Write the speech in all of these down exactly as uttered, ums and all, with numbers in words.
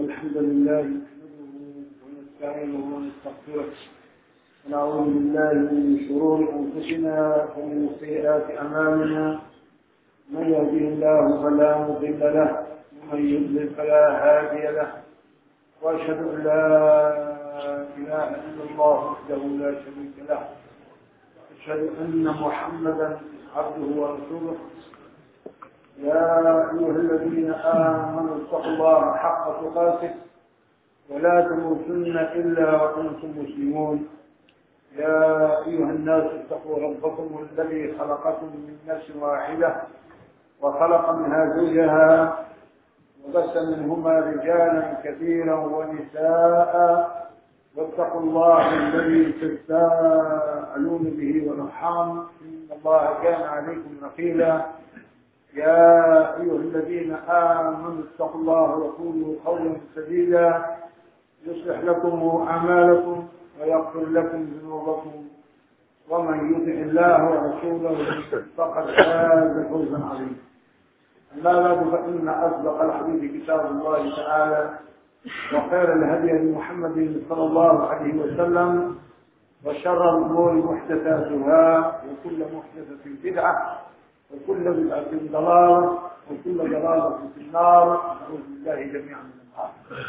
الحمد لله نحمده ونستعينه ونستغفره ونعوذ بالله من شرور أنفسنا ومن سيئات أعمالنا. من يهده الله فلا مضل له ومن يضلل فلا هادي له، وأشهد أن لا إله إلا الله وحده لا شريك له، أشهد أن محمدا عبده ورسوله. يا أيها الذين آمنوا اتقوا الله حق تقاته ولا تموتن إلا وأنتم مسلمون. يا أيها الناس اتقوا ربكم الذي خلقكم من نفس واحدة وخلق منها زوجها وبث منهما رجالا كثيرا ونساء، واتقوا الله الذي تساءلون به والأرحام إن الله كان عليكم رقيبا. يا أيها الذين آمنوا اتقوا الله وقولوا قولا سديدا يصلح لكم أعمالكم ويغفر لكم ذنوبكم، ومن يطع الله ورسوله فقد فاز فوزا عظيما. أما بعد، فإن أصدق الحديث كتاب الله تعالى، وخير الهدي محمد صلى الله عليه وسلم، وشر الأمور محدثاتها، وكل محدثة بدعة، وكل بدعة ضلالة، وكل ضلالة في النار. نعوذ بالله جميعا من النار.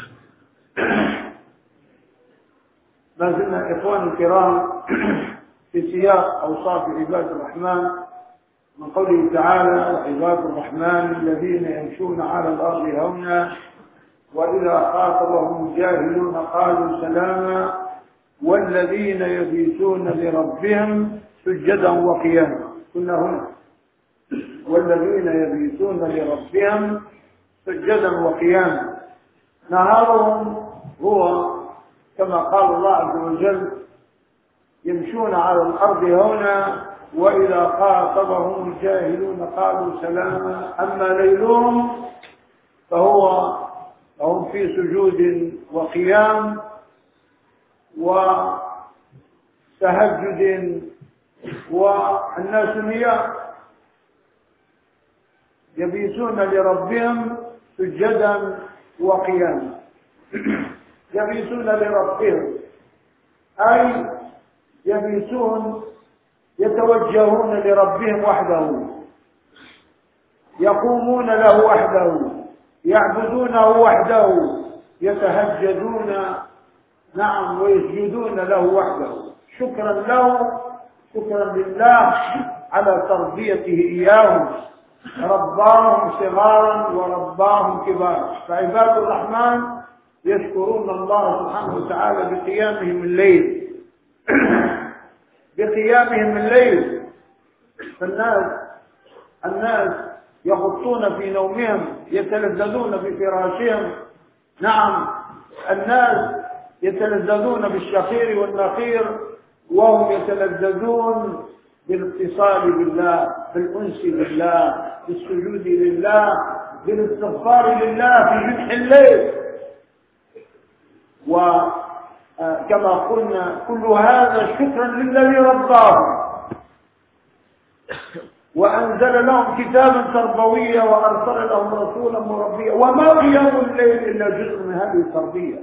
ما زلنا إخواني الكرام في سياق أوصاف عباد الرحمن، من قوله تعالى: وعباد الرحمن الذين يمشون على الأرض هونا وإذا خاطبهم الجاهلون قالوا سلاما والذين يبيتون لربهم سجدا وقياما. كنا هنا: والذين يبيتون لربهم سجدا وقياما. نهارهم هو كما قال الله عز وجل: يمشون على الأرض هونا وإذا خاطبهم الجاهلون قالوا سلاما. أما ليلهم فهو فهم في سجود وقيام وتهجد، والناس نيام يبيتون لربهم سجدا وقياما. يبيتون لربهم أي يبيتون يتوجهون لربهم وحده، يقومون له وحده، يعبدونه وحده، يتهجدون نعم ويسجدون له وحده، شكرا له، شكرا لله على تربيته إياهم، رباهم صغارا ورباهم كبارا. فعباد الرحمن يشكرون الله سبحانه وتعالى بقيامهم الليل بقيامهم الليل. فالناس الناس يغطون في نومهم، يتلذذون بفراشهم. نعم، الناس يتلذذون بالشخير والنخير، وهم يتلذذون بالاتصال بالله، بالأنس بالله، بالسجود لله، بالاستغفار لله في جنح الليل. وكما قلنا كل هذا شكرا للذي رباهم وأنزل لهم كتابا تربويا وأرسل لهم رسولا مربيا. وما قيام الليل إلا جزء من هذه التربية.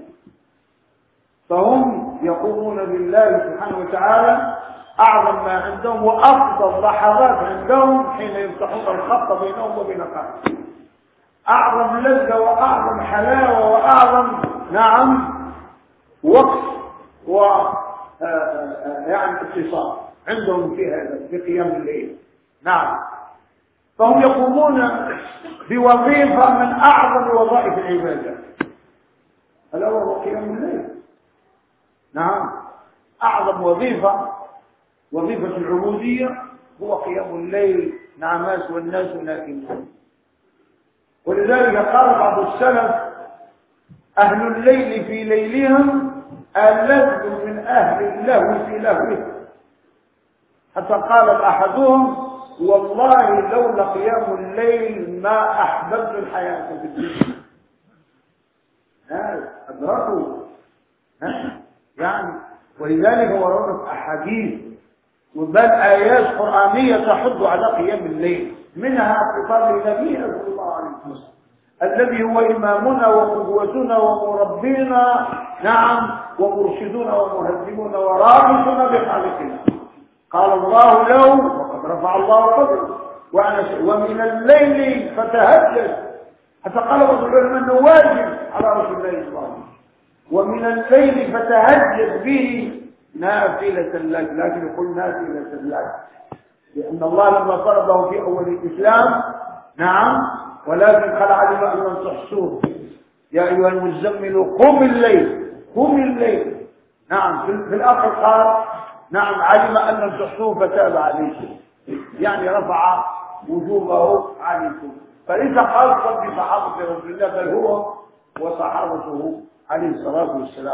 فهم يقومون بالله سبحانه وتعالى أعظم ما عندهم وأفضل لحظات عندهم حين يفتحون الخط بينهم وبين خالق. أعظم لذة وأعظم حلاوة وأعظم نعم وقت و يعني اتصال عندهم في هذا في قيام الليل. نعم، فهم يقومون بوظيفة من أعظم وظائف العبادة، ألا وهو قيام الليل. نعم، أعظم وظيفة وظيفة العبودية هو قيام الليل. نعم، والناس نائمون. ولذلك قال بعض السلف: أهل الليل في ليلهم ألذ من أهل اللهو في لهوه. حتى قال أحدهم: والله لولا قيام الليل ما أحببت الحياة في الدنيا. هذا أدركوا يعني. ولذلك وردت أحاديث وبل آيات قرآنية تحض على قيام الليل، منها خطاب لنبينا صلى الله عليه وسلم: الذي هو إمامنا وقدوتنا ومربينا، نعم، ومرشدنا ومهذبنا ورابطنا بخالقنا. قال الله له وقد رفع الله قدره ومن الليل فتهجد، حتى قال بعض العلماء انه واجب على رسول الله صلى الله عليه وسلم، ومن الليل فتهجد به نافلة لك، لكن يقول نافلة لك لأن الله لما فرضه في أول الإسلام، نعم، ولكن قد علم أن لم تحصوه يا أيها المزمل قم الليل، قم الليل، نعم. في الآخر قال نعم علم أن لم تحصوه فتاب عليكم، يعني رفع وجوبه عليكم. فليس خاصا بصحابة رسول الله بل هو وصحابته عليه الصلاة والسلام.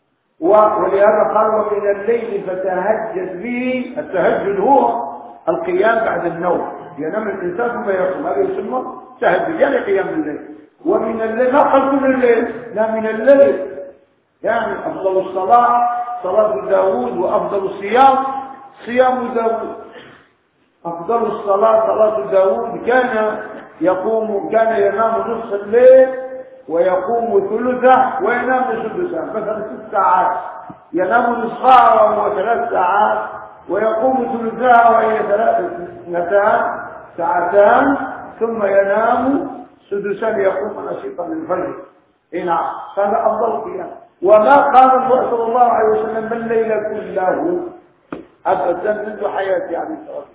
ولهذا قال ومن الليل فتهجد به. التهجد هو القيام بعد النوم، ينام الإنسان ثم يقوم، هذا يسمى تهجد يعني قيام الليل. ومن الليل ما قال من الليل، لا من الليل، يعني أفضل الصلاة صلاة داود، وأفضل الصيام صيام داود. أفضل الصلاة صلاة داود، كان يقوم كان ينام نصف الليل ويقوم ثلثه وينام سدسه، مثلا ست ساعات ينام نصفها وهو ثلاث ساعات، ويقوم ثلثها وهي اثنتان ساعتان، ثم ينام سدسا يقوم نشيطا للفجر. نعم، هذا أفضل قيام. وما قام الرسول صلى الله عليه وسلم الليل كله أبدا منذ حياته عليه الصلاة والسلام،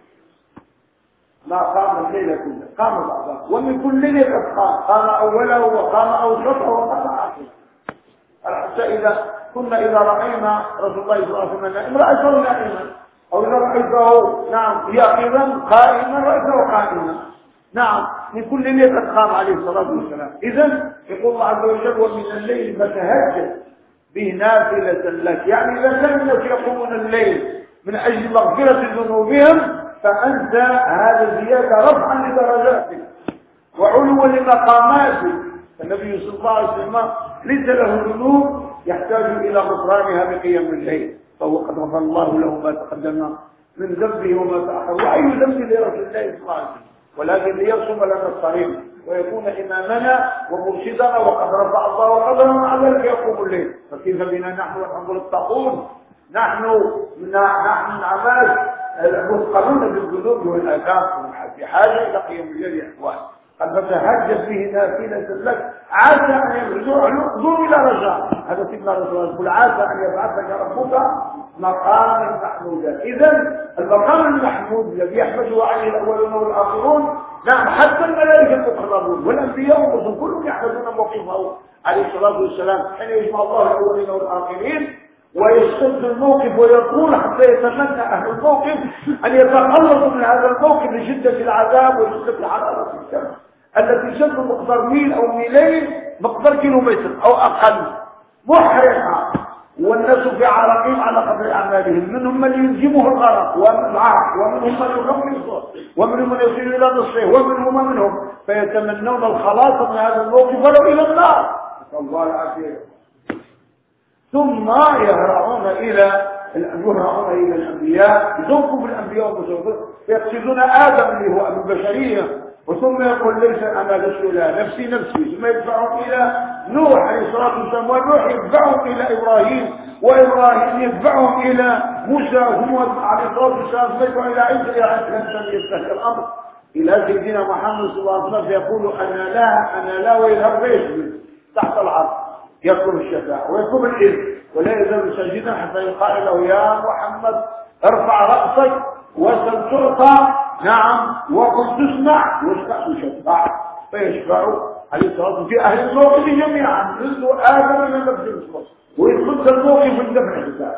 ما قام الليل كله، قام بعضه، ومن كل ليل قام، قام أوله وقام أوسطه وقام آخره. حتى إذا كنا إذا رأينا رسول الله صلى الله عليه وسلم نائما رأيته نائما، أو إذا رأيته نعم يقظا قائما رأيته قائما، نعم، من كل ليل قام عليه الصلاة والسلام. إذن يقول الله عز وجل ومن الليل فتهجد به نافلة لك، يعني إذا كان الناس يقومون الليل من أجل مغفرة ذنوبهم فأنت هذا زيادة رفعا لدرجاتك وعلوا لمقاماتك. النبي صلى الله عليه وسلم ليس له ذنوب يحتاج إلى غفرانها بقيام الليل، فهو قد غفر الله له ما تقدم من ذنبه وما تأخر. وأي ذنب لرسول الله صلى الله عليه وسلم، ولكن ليرسم لنا الطريق ويكون إمامنا ومرشدنا، وقد رفع الله قدرنا على ذلك يقوم الليل. فكيف بنا نحن والحمد لله الطاغون، نحن نحن من عمال مثقلون بالذنوب والآثام، بحاجة إلى قيام الليل يا إخوان. قد فتهجد به نافلة لك عسى أن يرجع له إلى رجاء. هذا سيدنا رسول الله يقول عسى أن يبعثك ربك مقاما محمودا. إذن المقام المحمود الذي يحمده عليه الأولون والآخرون، نعم، حتى الملائكة المقربون والأنبياء والرسل كلهم يحمدون موقفه عليه الصلاة والسلام حين يجمع الله الأولين والآخرين ويشتد الموقف ويطول حتى يتمنى أهل الموقف أن يتخلصوا من هذا الموقف لشدة العذاب وشدة حرارة الشمس التي شد مقدار ميل أو ميلين، مقدار كيلومتر أو أقل، محرقة، والناس في عرقهم على قدر أعمالهم. منهم من يلزمه الغرق والعرق، ومنهم من يغمصه، ومنهم من يصل إلى نصفه، ومنهم ومنهم فيتمنون الخلاص من هذا الموقف ولو إلى النار، نسأل الله العافية. ثم يهرعون إلى يهرعون إلى الأنبياء، يذوقوا بالأنبياء والمرسلين، يقصدون آدم اللي هو أبو البشرية، وثم يقول ليس أنا رسول نفسي نفسي، ثم يدفعهم إلى نوح عليه الصلاة والسلام، ونوح يدفعهم إلى إبراهيم، وإبراهيم يدفعهم إلى موسى، ثم عليه الصلاة والسلام ثم يدفعهم إلى عيسى إلى أن يستهل الأمر إلى سيدنا محمد صلى الله عليه وسلم، فيقول أنا لا أنا لا ويذهب يسجد تحت العرش يطلب الشفاعة ويطلب الإذن، ولا يزال ساجدا حتى يقال له يا محمد ارفع رأسك وسل تعطى، نعم، وقل تسمع واشفع تشفع، فيشفع عليه الصلاة والسلام في أهل الموقف جميعا منذ آدم إلى نفس الصلاة، ويدخل الموقف من دفع الحساب.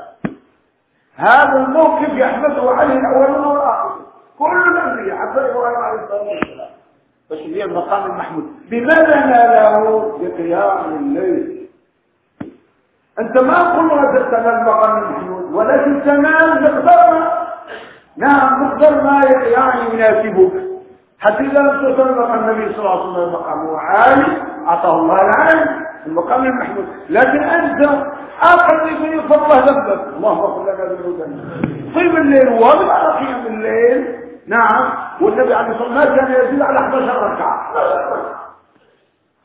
هذا الموقف يحمده عليه الأولون والآخرون كل الأنبياء حتى إبراهيم عليه الصلاة والسلام. فشبيه المقام المحمود بماذا ناله؟ بقيام الليل. أنت ما قلنا تنال المقام المحمود، ولكن تنال مقدار ما، نعم، مقدار ما يعني يناسبك، حتى إذا لم تصل مقام النبي صلى الله عليه وسلم مقامه عالي أعطاه الله العالم المقام المحمود، لكن أنت أقل من فضله ذنبك. اللهم اغفر لنا ذنوبنا. طيب الليل واجب على قيام الليل، نعم، والنبي عليه الصلاة والسلام ما كان يزيد على أحد عشر ركعة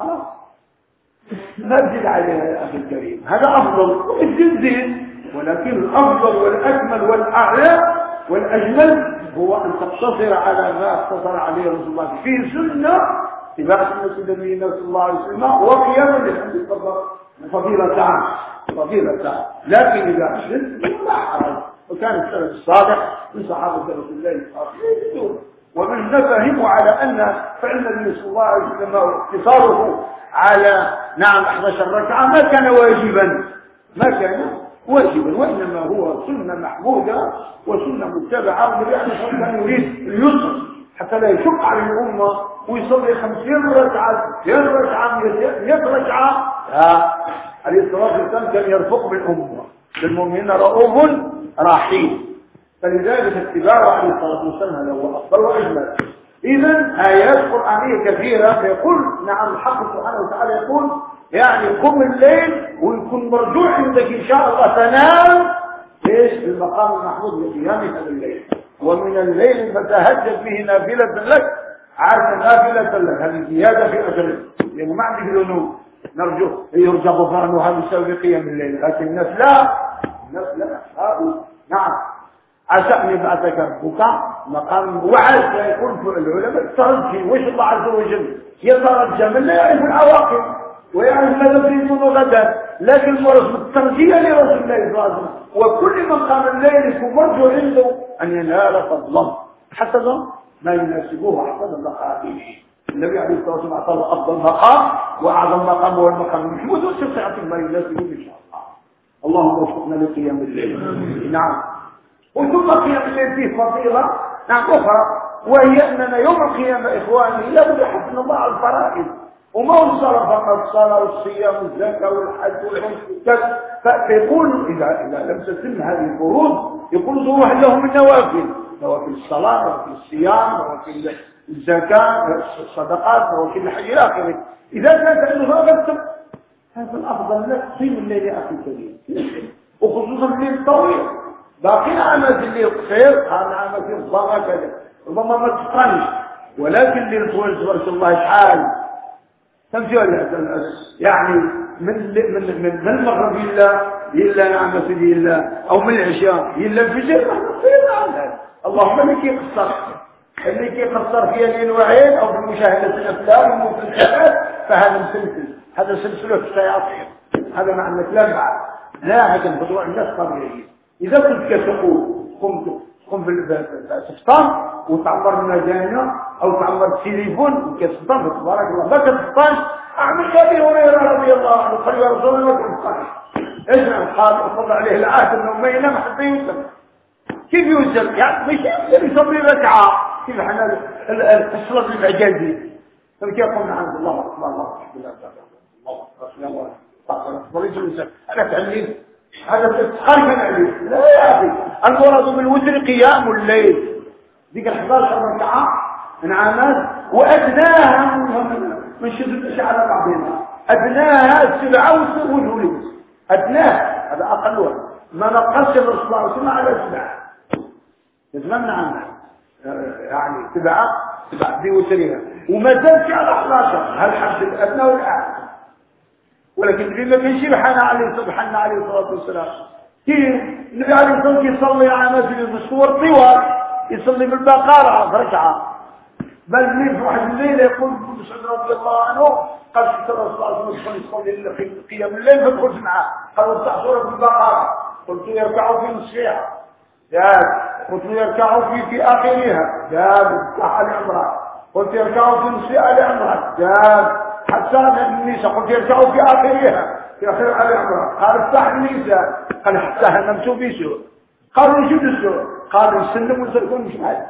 نزل عليها يا أخي الكريم، هذا أفضل وبالزيد، ولكن الأفضل والأكمل والأعلى والأجمل هو أن تقتصر على ما اقتصر عليه رسول الله في سنة اتباع سنة نبينا صلى الله عليه وسلم وقياما لحمد فضيلة تعالى فضيلة تعالى. لكن إذا أشرت لا حرج، وكان السلف الصالح من صحابة رسول الله صلى ومن نفهموا على أن فعل النبي صلى الله عليه وسلم اقتصاره على نعم أحد عشر ركعة ما كان واجبا ما كان واجبا، وإنما هو سنة محمودة وسنة متبعة، والنبي عليه الصلاة والسلام كان يريد اليسر حتى لا يشق على الأمة ويصلي خمسين ركعة ستين ركعة مئة ركعة. عليه الصلاة والسلام كان يرفق بالأمة بالمؤمنين رؤوف رحيم، فلذلك اتباعه عليه الصلاة والسلام هذا هو أفضل وأجمل. إذن آيات قرآنية كثيرة يقول نعم الحق سبحانه وتعالى يقول يعني قم الليل ويكون مرجوع عندك إن شاء الله تنام ليش في المقام المحمود لقيام هذا الليل، ومن الليل فتهجد به نافلة لك عاد نافلة لك، هذه زيادة في أجره لأنه ما عندك ذنوب نرجو يرجى غفرانها بسبب قيام الليل، لكن الناس لا الناس لا نعم عسى أن يبعثك ربك مقام وعد. يقول العلماء الترجي وش الله عز وجل يترجى من لا يعرف العواقب ويعرف ماذا سيكون غدا، لكن المرض الترجية لرسول الله صلى الله عليه وسلم، وكل من قام الليل يكون مرجو عنده أن ينال فضلا حسب ما يناسبه حسب مقامه. النبي عليه الصلاة والسلام أعطاه أفضل مقام وأعظم مقام هو المقام المحمود، وسيعطي ما يناسبه إن شاء الله. اللهم وفقنا لقيام الليل. نعم. وثم قيام الليل فيه فضيلة نعم أخرى، وهي أننا يوم القيامة إخواني لابد حسن الله على الفرائض، وما هو الصلاة فقط، الصلاة والصيام والزكاة والحج والحج، فيقول إذا إذا لم تتم هذه الفروض يقول ظهور لهم النوافل، نوافل الصلاة نوافل الصيام نوافل الزكاة الصدقات نوافل الحج إلى آخره. إذا كانت عنده رغبة هذا الأفضل لك قيم الليل يا أخي الكريم، وخصوصا الليل الطويل. باقي عامات الليل قصير هذا عامات الضغط كذا ربما ما تتقنش، ولكن الليل طويل تبارك الله شحال تمشي يعني من من من المغرب إلا إلا نعم سيدي إلا أو من العشاء إلا الفجر. اللهم اللي كيقصر اللي كيقصر فيها ليل وعين أو في مشاهدة الأفلام والمسلسلات فهذا مسلسل، هذا سلسلة الشياطين، هذا مع أنك لا بعد لا هذا بضوع الناس طبيعي. إذا كنت كتقول قم قم في السفطان وتعمر المجانة أو تعمر التليفون وكتسفطان تبارك الله ما كتسفطان أعمل أبي هريرة رضي الله عنه قال يا رسول الله كتسفطان اجعل قال أفضل عليه العهد أنه ما ينام حتى يوسف. كيف يوسف؟ يعني مش يقدر يصلي ركعة كيف حنا الصلاة الإعجازي فكيف قلنا عند الله أكبر الله أكبر الله أكبر الله أكبر أنا تعليم هذا تتخرج عليه. لا يا أخي المراد بالوتر قيام الليل ذيك الحداشر ركعة انعامات وأدناها من شدة الأشعة على بعضها أدناها السبعة وجه لبس أدناها هذا أقلها ما نقص الرسول صلى الله عليه وسلم على سبعة يتمنى عنها يعني سبعة سبعة دي وتريها وما زالت على أحداشر هل حد الأدنى والأعلى، ولكن النبي ما كانش يحنى عليه سبحانه عليه الصلاة والسلام. كيف النبي عليه الصلاة والسلام يصلي على مسجد بالصور طوال يصلي بالبقرة ركعة، بل في واحد الليلة يقول ابن مسعود رضي الله عنه قال شفت الرسول صلى الله عليه وسلم يصلي في قيام الليل فدخلت معه قال افتح سورة البقرة قلت يركعوا في نصفها جاء قلت يركعوا في في آخرها جاء افتح آل عمران قلت يركعوا في نصف آل عمران جاء حتى النساء قلت يركعوا في آخرها في آخر آل عمران قال افتح النساء قال حتى نمسوا في سوء قالوا شو السوء قالوا يسلموا يسلمون مش عاد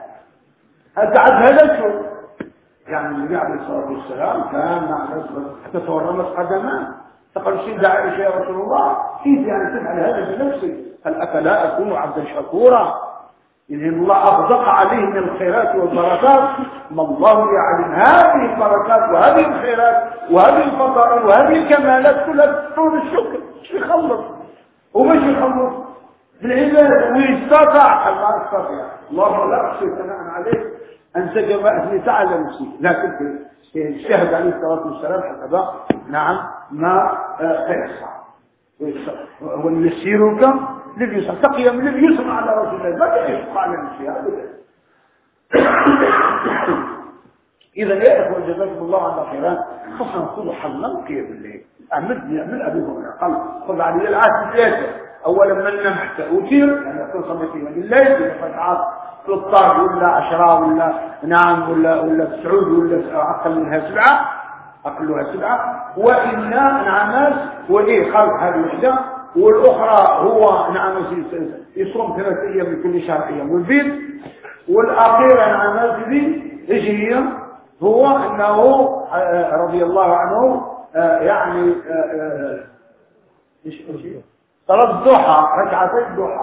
هذا عاد هذا السوء. يعني النبي عليه الصلاة والسلام كان مع ناس حتى تورمت قدماه فقال شيء داعي يا رسول الله كيف يعني تفعل هذا بنفسك؟ قال أفلا أكون عبدا شكورا؟ إن الله أغدق عليه من الخيرات والبركات ما الله يعلم هذه البركات وهذه الخيرات وهذه الفضائل وهذه الكمالات كلها تطول الشكر مش يخلص ومش يخلص بالعبادة ويستطع الله استطيع الله لا أحصي ثناء عليه أنسى ما أثنيت على نفسي لكن الشهد عليه الصلاة والسلام حسب نعم ما تيسر ونيسرك لليسر تقي من اليسر على رسول الله ما يشق على نفسه أبدا. إذا يا إخوة جزاكم الله عنا خيرا خصنا نخذوا حظنا كيف الليل أعمد من أبي هريرة قال خذ علي العاشر ثلاثة أولا من نم حتى أوتير يعني أكون صليتي من الليل ركعات ثلاثة عشر ولا عشرة ولا نعم ولا ولا تسعود ولا أقلها سبعة أقلها سبعة وإلا نعماس وإيه خلق هذه الوحدة والأخرى هو نعماس يصوم ثلاثة أيام من كل شهر أيام والبيت والأخيرة نعماس دي إيش هي هو أنه رضي الله عنه يعني إيش إيش صلاة الضحى ركعتي الضحى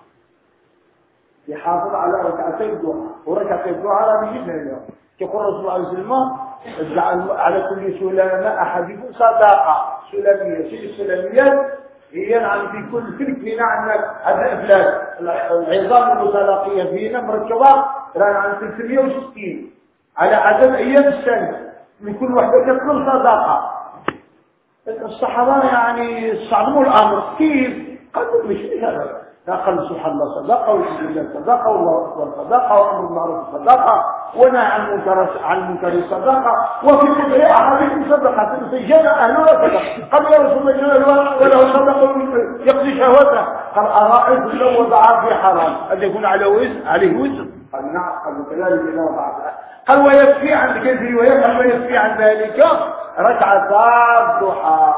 يحافظ على ركعتي الضحى وركعتي الضحى لا بيجيبها اليوم يقول الرسول صلى الله عليه وسلم اجعل على كل سلامة أحدكم صدقة سلامية في السلاميات هي نعم في كل فلك فينا عندنا هذا الأفلاد العظام المتلاقية فينا مركبة رانا عن ثلاثمئة وستين على عدد أيام السنة من كل واحدة تكون صدقة. الصحابة يعني استعظموا الأمر كيف قالوا مش هذا قال سبحان الله صدقة والحمد لله صدقة والله أكبر صدقة وأمر بالمعروف صدقة ونهى عن المنكر عن المنكر صدقة وفي كل أحاديث صدقة سجن أهلها صدقة قال يا رسول الله وله صدقة يقضي شهوته قال أرأيت لو وضع في حرام أن يكون على وزن عليه وزن قال نعم قال كذلك إذا وضع قال ويكفي عن كذب ويفعل ويكفي عن ذلك ركعتا الضحى.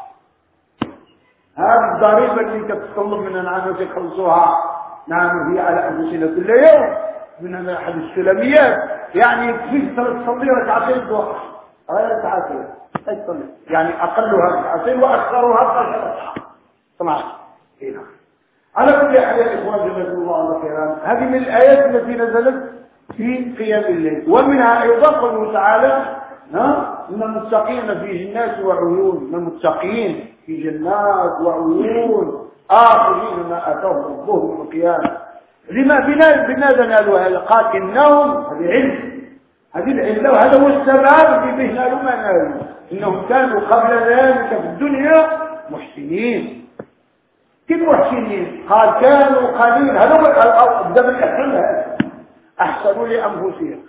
هذه الضريبة اللي تتطلب من الناس يخلصوها نعم هي على أنفسنا كل يوم من أحد السلميات يعني يكفيك تصلي ركعتين الضحى غير ركعتين يعني أقلها ركعتين وأكثرها عشر ركعة طبعا هنا على كل حال يا إخوان جزاكم الله على خيرا. هذه من الآيات التي نزلت في قيام الليل ومنها أيضا قوله تعالى ها من المتقين في جنات وعيون من المتقين في جنات وعيون آخرين ما أتوهم ربهم من القيامة. لما بماذا نالوا هذا؟ قال إنهم هذه علم هذه العلة وهذا هو السبب اللي به نالوا ما نالوا إنهم كانوا قبل ذلك في الدنيا محسنين. كيف محسنين؟ قال كانوا قليل هذا هو ابدا بالإحسان أحسنوا لأنفسهم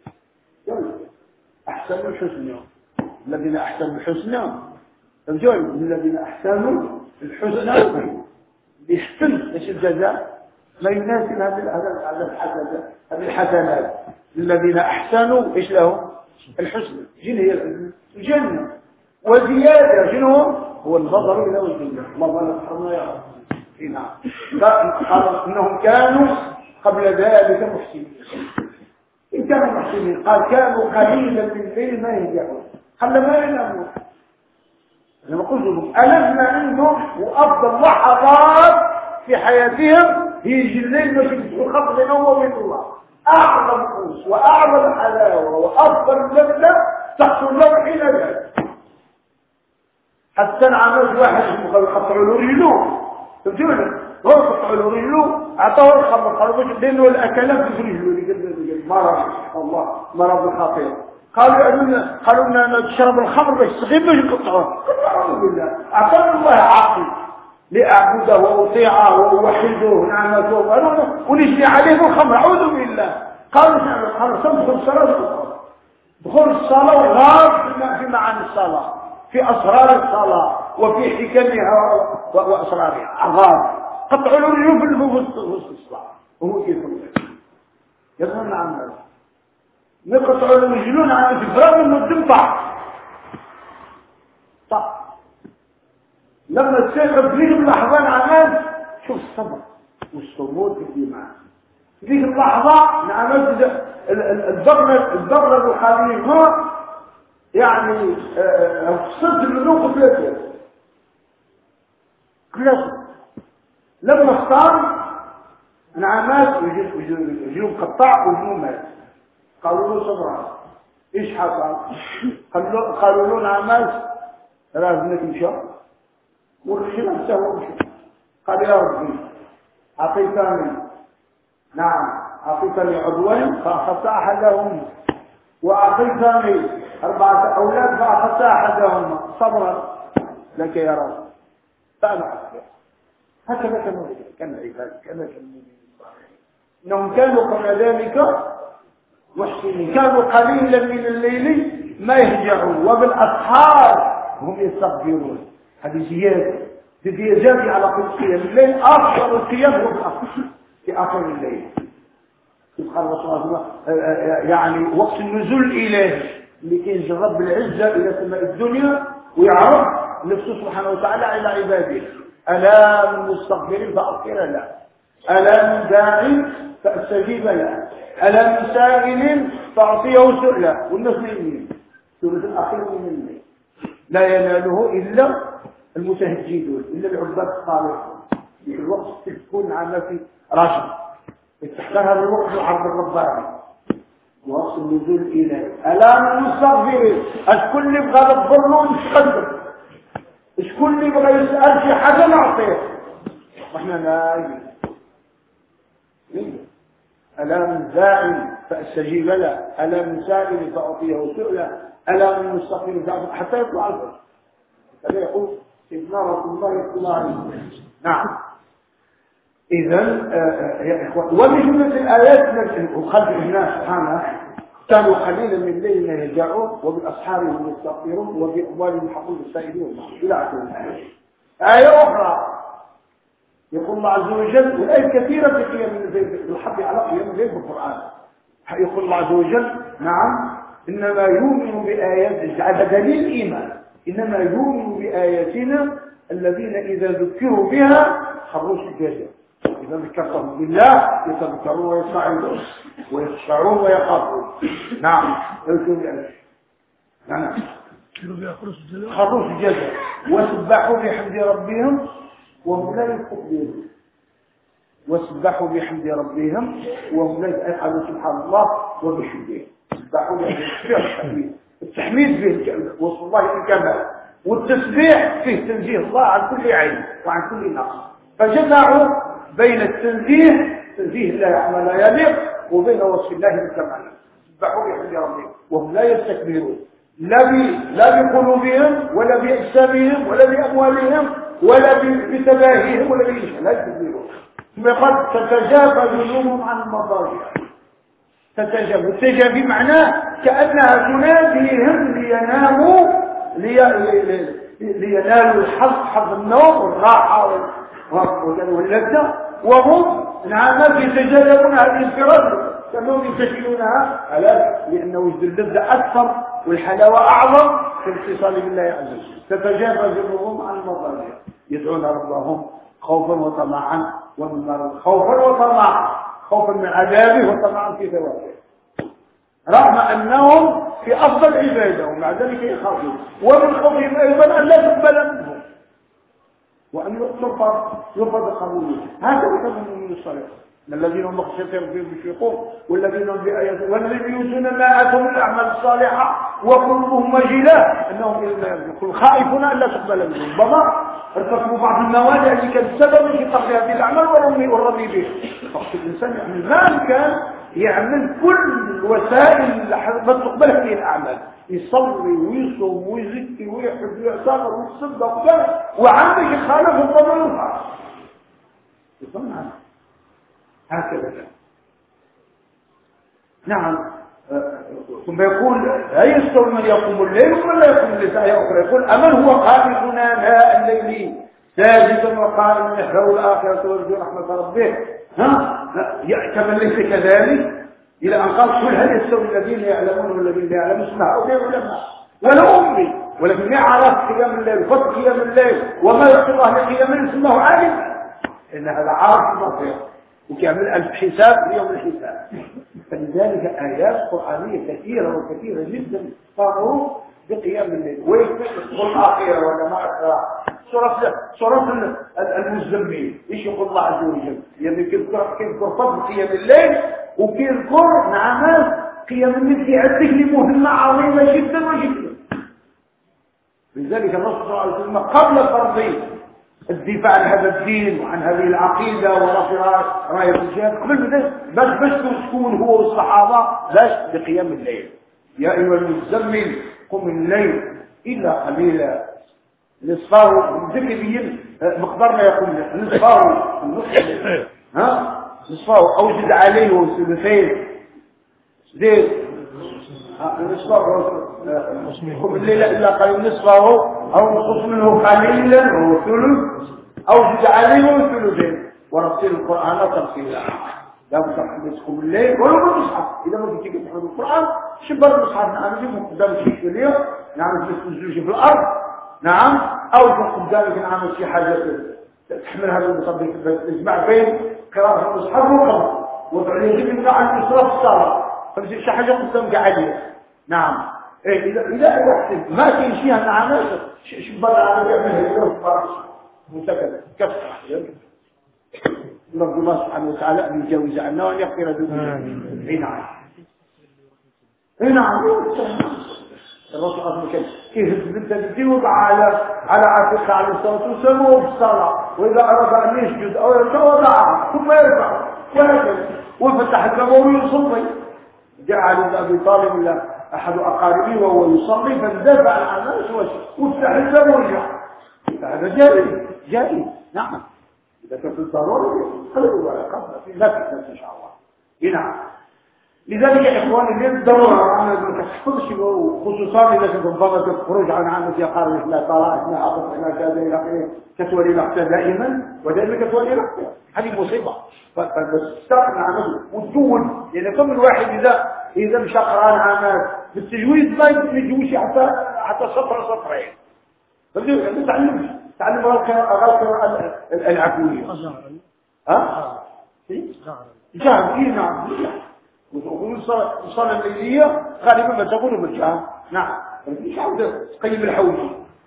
أحسنوا الحسنى الذين أحسنوا الحسنى رجل من الذين أحسنوا الحسنى بيحسن ايش الجزاء ما يناسب هذا هذا الحسنات هذه الحسنات الذين أحسنوا ايش لهم الحسنى جن هي الجنة وزيادة شنو هو النظر إلى وجه الله الله لا تحرمنا يا رب نعم قال إنهم كانوا قبل ذلك محسنين. إن كانوا محسنين قال كانوا قليلا من الليل ما يهجعون قال ما ينامون. لما قلت لكم ألمنا عندهم وأفضل لحظات في حياتهم هي الليل مش بخط بينهم وبين الله أعظم قوس وأعظم حلاوة وأفضل لذة تحصل له حين ذلك حتى نعمل واحد يقطعوا له رجله فهمتوا هو قطعوا له رجله اعطوه الخمر قالوا باش لانه الاكلات في رجله مرض الله مرض خطير قالوا لنا قالوا لنا نشرب الخمر باش تغيب باش نقطعوه قالوا بالله اعطانا الله عقل لاعبده واطيعه ووحده نعمته ونجري عليه الخمر اعوذ بالله قالوا قالوا سمحوا الصلاه دخول الصلاه وغاب في معاني الصلاه في اسرار الصلاه وفي حكمها واسرارها غاب قطعوا له رجله في الصلاه وهو يصلي يظن عمله نقطعوا له رجلون عن الفراغ انه تنفع طب لما تسير في اللحظه عمل شوف الصبر والصمود في الايمان في ذيك اللحظه نعمل البقره البقره الروحانيه ما يعني صدر الملوك ثلاثه ثلاثه لما اختار نعمات وجنوب قطاع وجنوب مات قالوا له صبرا ايش حصل قالوا قالوا له نعمات لازمك مشى والرجل نفسه مشى قال يا ربي اعطيتني نعم اعطيتني عضوين فاخذت احدهم واعطيتني أربعة أولاد فأخذت أحدهم صبرا لك يا رب فأنا أصبر. هكذا كانوا كان العباد كما كانوا إنهم كانوا قبل ذلك محسنين، كانوا قليلا من الليل ما يهجعون وبالأسحار هم يستغفرون. هذه زيادة زيادة على كل قيام الليل. أفضل القيام هو في آخر الليل. سبحان الله يعني وقت النزول الإلهي اللي كينزل رب العزة إلى سماء الدنيا ويعرض نفسه سبحانه وتعالى على عباده. ألا من مستغفر فأغفر له، ألا من داع فأستجيب له، ألا من سائل فأعطيه سؤله. والناس مين؟ سورة الأخير من الليل لا يناله إلا المتهجدون، إلا العباد الصالحون. في الوقت تكون عامة في رجل استحضرها بالوقت العرض الرباني ووقت النزول الإلهي. ألا من مستغفر، أشكون اللي بغى تضروا نتقدم، شكون اللي بغى يسأل شي حاجة نعطيه واحنا نايمين. ألا من داع فأستجيب له، ألا من سائل فأعطيه سؤله، ألا من مستغفر فأغفر، حتى يطلع الفجر. هذا يقول سيدنا رسول الله صلى الله عليه وسلم. نعم. إذا يا إخوان ومن جملة الآيات وخلق الناس سبحانه كانوا قليلا من الليل ما يهجعون وبالأسحار هم يستغفرون وبأموالهم حقول السائلين إلى آخر الآية. آية أخرى يقول الله عز وجل، والآية كثيرة في قيام الليل بالحق على قيام الليل بالقرآن. يقول الله عز وجل نعم إنما يؤمن بآيات على دليل الإيمان، إنما يؤمن بآياتنا الذين إذا ذكروا بها خروا سجدا. إذا ذكرتهم بالله يتذكرون ويسمعون ويخشعون ويخافون. نعم نعم خروا سجدا وسبحوا بحمد ربهم وهم لا يستكبرون. وسبحوا بحمد ربهم وهم لا يفعلون سبحان الله وبحمده. سبحوا التحميد التحميد فيه وصف الله الكمال، والتسبيح فيه تنزيه الله عن كل عين وعن كل نقص. فجمعوا بين التنزيه تنزيه الله عما لا يليق وبين وصف الله بالكمال. سبحوا بحمد ربهم وهم لا يستكبرون، لا لا بقلوبهم ولا بأجسامهم ولا بأموالهم ولا بتباهيهم ولا بإيش، لا يستكبرون. ثم قد تتجافى جنوبهم عن المضاجع. تتجافى، التجافي معناه كأنها تناديهم ليناموا لي... لينالوا الحظ، حظ النوم والراحة واللذة، وهم نعم يتجاذبون هذه الفرص كانهم ينتشلونها. ألا لأن وجد اللذة أكثر والحلاوة أعظم في الاتصال بالله عز وجل. تتجافى جنوبهم عن المضاجع يدعون ربهم خوفا وطمعا ومما خوفا وطمعا، خوفا من عذابه وطمعا في ثوابه، رغم أنهم في أفضل عبادة ومع ذلك يخافون. ومن خوفهم أيضا أن لا تقبل منهم وأن يرفض يرفض قبولهم. هذا هو من الصالحين الذين هم مخشية ربهم يشفقون والذين هم بآيات والذين يؤتون ما آتاهم الأعمال الصالحة وقلوبهم وجلة أنهم يقول خائفون أن لا تقبل منهم. ربما ارتكبوا بعض الموانع اللي كانت سببا في طرد هذه الأعمال والرمي والرمي به. فقط الإنسان يعمل ما كان يعمل كل الوسائل حتى تقبل هذه الأعمال، يصلي ويصوم ويزكي ويحب ويعتمر ويتصدق وعندك يخالف الضمير والفرح يصنع هكذا. نعم. ثم يقول لا يستوي من يقوم الليل ومن لا يقوم الليل. آية أخرى يقول أمن هو قانتنا آناء الليل ساجدا وقائما يحذر الآخرة ويرجو رحمة ربه ها كمن ليس كذلك، إلى أن قال قل هل يستوي الذين يعلمون والذين لا يعلمون اسمعوا به علماء ولا أمي، ولكن ما عرف قيام الليل فضل قيام الليل وما يقول الله لقيام الليل اسمه عالم، إن هذا عارف مصير وكامل ألف حساب يوم الحساب. فلذلك آيات قرآنية كثيرة وكثيرة جدا تأمر بقيام الليل. ويقول الآخرة ولا ما أخرى سورة سورة المزمل إيش يقول الله عز وجل؟ يعني كيذكر كيذكر فضل قيام الليل وكيذكر نعم قيام الليل في عدة مهمة عظيمة جدا وجدا. لذلك الرسول صلى الله عليه وسلم قبل فرض الدفاع عن هذا الدين وعن هذه العقيدة ورفع راية الجهاد قبل بس بس تكون هو والصحابة بس بقيام الليل. يا أيها المزمل قم الليل إلا قليلا نصفه ذكري مقدار ما يقول نصفه ها نصفه أو زد عليه ثلثين زيد نصفه قم الليل إلا قليلا نصفه أو نقص منه قليلا وهو ثلث أو زد عليه ثلثين ورتل القرآن ترتيلا لا بتحمسكم الليل ولا بالمصحف إذا ما كنت تحمل القرآن شبر المصحف نعم نجيب قدامك في اليوم نعم تنزلوش في الأرض نعم أو يكون قدامك نعم شي حاجة تحمل هذا المطبق تجمع بين قراءة المصحف والقرآن وضع يجب أن عن إسراف الصلاة فمشي شي حاجة قدامك عالية نعم إيه إذا إذا أحسن ما كاين شيء نعم شبر على يعمل اليوم متكلم كفر نرجو الله سبحانه وتعالى أن يجاوز عنا وأن يغفر ذنوبنا. أي نعم. أي نعم. الرسول صلى الله عليه وسلم كيف أنت تجيب على على عاتقه عليه الصلاة والسلام وهو في الصلاة وإذا أراد أن يسجد أو يتوضأ ثم يرفع وهكذا وفتح الباب ويصلي. جاء علي بن أبي طالب إلى أحد أقاربه وهو يصلي فاندفع عن الناس وافتح الباب ورجع. هذا جائز جائز نعم. إذا كانت الضرورة قلبوا على قبل في لا تكتب إن شاء الله نعم لذلك يا إخواني الضرورة أنا تحفظش خصوصا إذا كنت انضبط الخروج عن عامة يا قارب لا طلاق لا عطف لا كذا إلى آخره كتولي نقطة دائما ودائما كتولي نقطة هذه مصيبة فاستقنع عنه والجود يعني كم الواحد إذا إذا مش قرآن عامات بالتجويد ما يتجوش حتى حتى سطر سطرين فبدأ تعلمش تعلم غلق العفوية ها؟ جهر إيه نعم والصلاة الليلية غالبا ما تقول بالجهر نعم مش عاوز تقيم الحوجي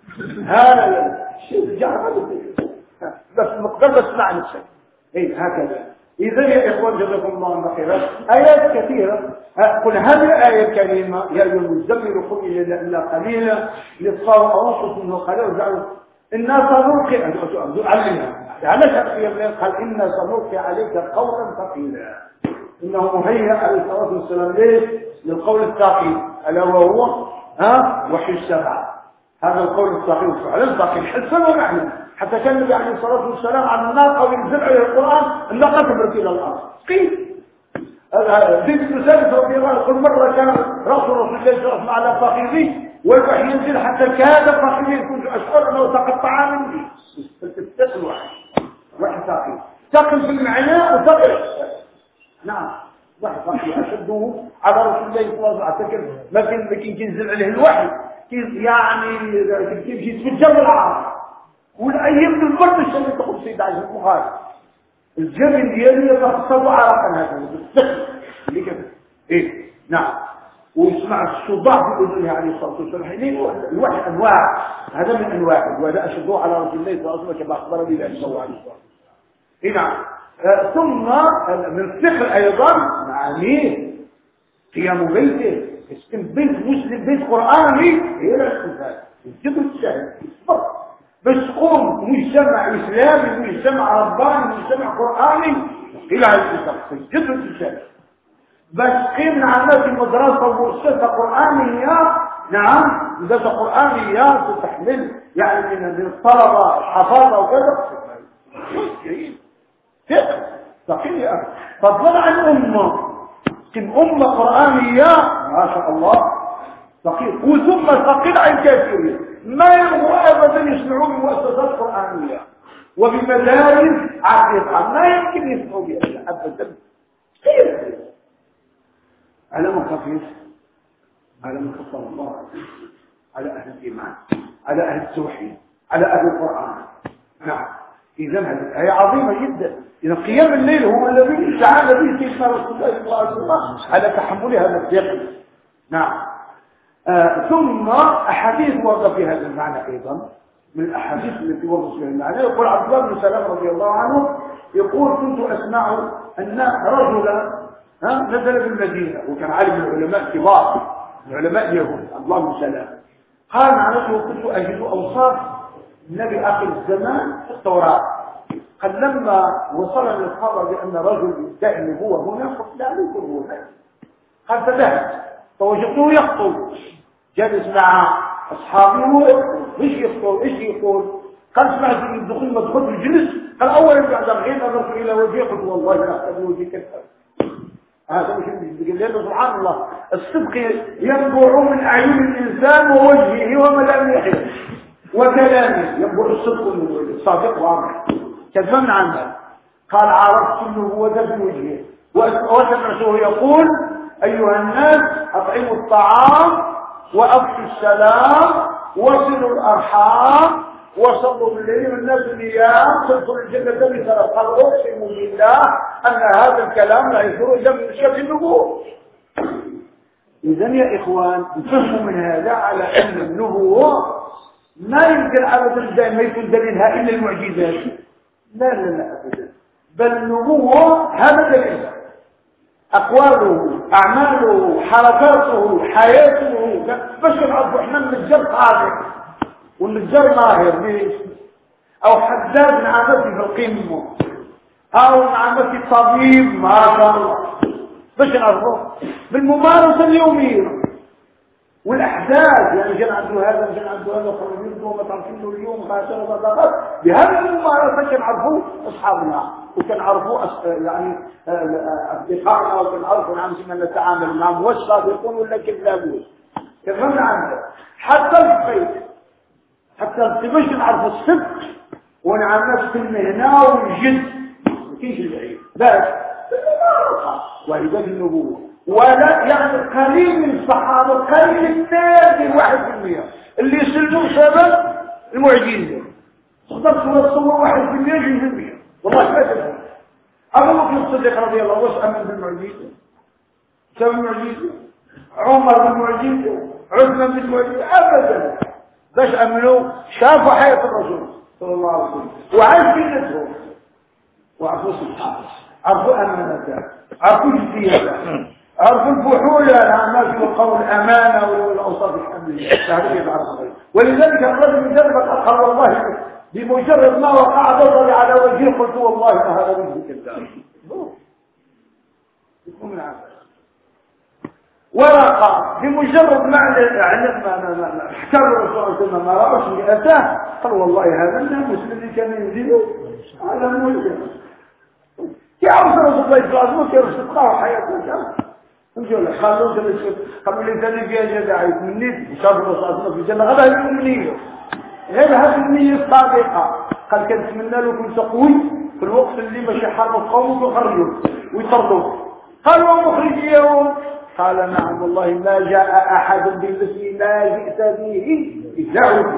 هذا الشيء جهر بس مقدر بس مع نفسك ايه هكذا إذا يا إخوان جزاكم الله خيرا آيات كثيرة قل هذه الآية الكريمة يا أيها المزمل قم إلا قليلا للصلاة أوصف منه قليلا وجعلوا إنا سنلقي علينا على شرقية قال إنا سنلقي عليك قولا ثقيلا إنه مهيأ عليه الصلاة والسلام ليه؟ للقول الثقيل ألا وهو ها وحي السبع هذا القول الثقيل فعلا الثقيل حسن ومعنى حتى كان النبي عليه الصلاة والسلام على الناقة وينزل عليه القرآن الناقة تبرك إلى الأرض قيل زيد بن ثابت رضي الله عنه كل مرة كان رأس رسول الله صلى الله عليه وسلم على فخذه والوحي ينزل حتى كاد فخذه يكون أشعر أنه تقطع مني تتسل واحد واحد ثقيل ثقل في المعنى وثقل نعم واحد ثقيل أشده على رسول الله صلى الله عليه وسلم ما كان لكن ينزل عليه الوحي يعني تمشي تفجر العرب والأيام من البرد الشديد تقول سيد عزيز البخاري الجبل ديالي يتصل عرقا هذا بالثقل اللي كده ايه نعم ويسمع الصداع في اذنه عليه الصلاه والسلام الوحي انواع هذا من انواعه ولا اشدوه على رسول الله صلى الله عليه وسلم كما اخبر به النبي صلى الله عليه وسلم ايه نعم ثم من الثقل ايضا معانيه قيام بيته اسم بيت مسلم بيت قراني هي الانسان الجبل السهل الصبر بس قوم مجتمع اسلامي مجتمع رباني مجتمع قراني الى هذا الشخص جد الانسان بس قيمنا على الناس المدرسه ومؤسسه قرانيه نعم مدرسه قرانيه تحمل يعني من الطلبه الحفاظه وكذا فقه ثقيل يا اخي فضلا عن امه كم امه قرانيه ما شاء الله ثقيل وثم ثقيل عن كافرين ما يبغوا ابدا يسمعوا بمؤسسات قرانيه وبمدارس عقيقه ما يمكن يسمعوا بها ابدا كيف على من خفيف على من خفف الله على اهل الايمان على اهل التوحيد على اهل القران نعم اذا هذه الايه عظيمه جدا اذا قيام الليل هو الذي استعان به سيدنا رسول الله صلى الله عليه وسلم على تحمل هذا الثقل نعم آه ثم احاديث ورد في هذا المعنى ايضا من الاحاديث التي وردت في المعنى يقول عبد الله بن سلام رضي الله عنه يقول كنت اسمع ان رجلا ها نزل بالمدينه وكان عالم من العلماء كبار من علماء اليهود عبد الله بن سلام قال معناته كنت اجد اوصاف النبي اخر الزمان في التوراه قال لما وصل للخبر بان رجل يدعي النبوه هنا قلت لا يكون هو قال فذهبت فوجدته يخطب جلس مع أصحابه إيش يقول إيش يقول قال سمعت من الدخول مدخول في الجلس قال أولا بعد الحين نظرت إلى وجهي قلت والله لا أحتاج وجهي كذا. هذا مش لأنه سبحان الله الصدق ينبع من أعين الإنسان ووجهه وملامحه وكلامه، ينبع الصدق الصادق واضح. كذبنا عنه قال عرفت النبوة بوجهه وسمعته يقول أيها الناس أطعموا الطعام وأفشوا السلام وصلوا الأرحام وصلوا بالليل والناس النيام تدخل الجنة بثلاث. قال أقسم بالله أن هذا الكلام لا يصير إلا من شرك النبوة. إذا يا إخوان نفهموا من هذا على أن النبوة ما يمكن أبدا ما يكون دليلها إلا المعجزات. لا لا لا أبدا، بل النبوة هذا دليل، أقواله أعماله حركاته حياته. باش نعرفوا إحنا النجار صادق والنجار ماهر أو حداد نعمتي في القمة أو نعمتي طبيب ما شاء الله، باش نعرفوا بالممارسة اليومية والأحداث. يعني كان عنده هذا كان عنده هذا خرجوا وما تعرفينه اليوم خاطر وضغط بهذه الممارسة كان عرفوا أصحابنا وكان عرفوا يعني أصدقائنا وكان عرفوا نعم كيف نتعامل معهم واش صادقون ولا كذابون. كمان عنده حتى الخير حتى باش نعرفوا الصدق ونعم نفس المهنة والجد ما كاينش البعيد بس بالممارسة وهذه النبوة. ولا يعني قليل من الصحابة قليل الناس واحد في المية اللي يسلموا سبب المعجزة. تقدر تصور واحد في المية جزء في المية والله ما تفهم. أبو بكر الصديق رضي الله عنه أمن بالمعجزة سبب المعجزة، عمر بالمعجزة، عثمان بالمعجزة أبدا. باش أمنوا شافوا حياة الرسول صلى الله عليه وسلم وعاش بينتهم وعرفوا سبحانه عرفوا أمانته عرفوا جديته عرفوا الفحول الأعمال والقول الأمانة والأوصاف الحمد. ولذلك الرجل من ذلك قال والله بمجرد ما وقع بصري على وجهه قلت والله ما هذا وجه كذاب. يكون من عبد ورقة بمجرد ما حكى الرسول صلى الله عليه وسلم ما رأس مئته قال والله هذا الناموس الذي كان ينزل على الموجه يعرف رسول الله صلى الله عليه وسلم كيف استبقاه حياته. نقول خلوه قبل الإنسان فيها جدع يتمنيت وشاف الرسول صلى الله عليه وسلم في الجنة غدا هذه الأمنية غير هذه الأمنية الصادقة. قال كان نتمنى له كنت قوي في الوقت اللي ماشي حرب القوم ويخرجوا ويطردوا. قال ومخرجيهم قال نعم والله ما جاء أحد بمثل ما جئت به إلا عود.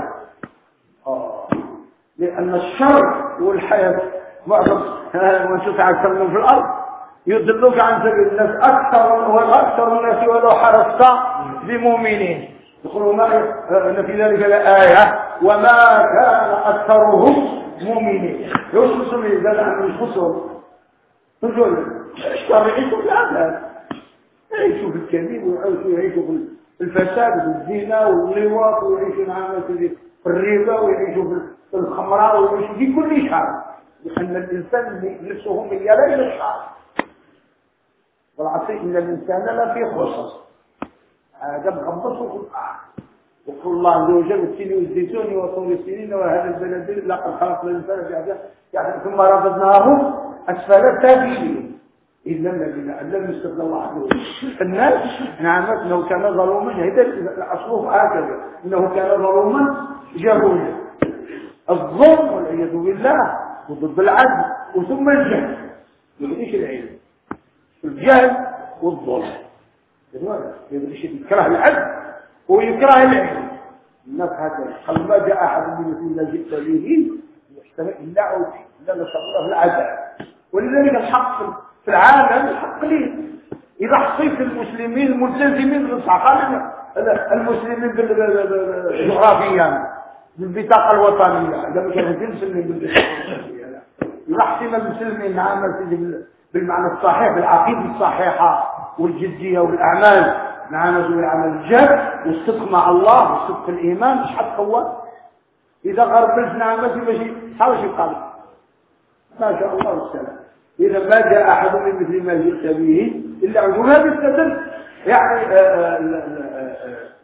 لأن الشر والحياة معظم ونشوف أكثر من في الأرض يضلوك عن سبيل الناس أكثر وأكثر الناس ولو حرصت بمؤمنين. يقولون أن في ذلك الآية وما كان أكثرهم مؤمنين. يوصلوا إذا عن الخسر نقول الشر يعيشوا في العذاب يعيشوا في الكذب ويعيشوا يعيشوا في الفساد والزنا واللواط ويعيشوا في الربا ويعيشوا في الخمراء ويعيشوا في كل شر. لأن الإنسان نفسه من يلين الشر والعصي إن الإنسان لا في خصص هذا مخبصه في الآخر. يقول الله عز وجل والتين والزيتون وطول السنين وهذا البلد لقد خلقنا الإنسان يعني ثم رددناه أسفل سافلين إلا الذين لم يستغنى الله عز وجل. الناس نعم إنه كان ظلوما هذا الأصل هكذا إنه كان ظلوما جهولا. الظلم والعياذ بالله وضد العدل وثم الجهل. يقوليش العلم الجهل والظلم يقوليش يكره العدل ويكره العلم. الناس هكذا قال ما جاء أحد من مثل ما جئت به يحتمل إلا عوتي إلا نسأل الله العذاب. ولذلك الحق في العالم الحق ليه إذا حصيت المسلمين الملتزمين بالصحة المسلمين جغرافيا بالبطاقة الوطنية إذا ما كانوا مسلمين بالبطاقة الوطنية إذا حصيت المسلمين عامل بالمعنى الصحيح بالعقيدة الصحيحة والجدية والأعمال مع نزول عمل الجهل والصدق مع الله والصدق الإيمان مش حد قوة. إذا غربلتنا عمتي ماشي حاول شي قال ما شاء الله والسلام. إذا ما جاء أحد من مثل ما جئت به إلا عجوب. هذا السبب يعني آآ آآ آآ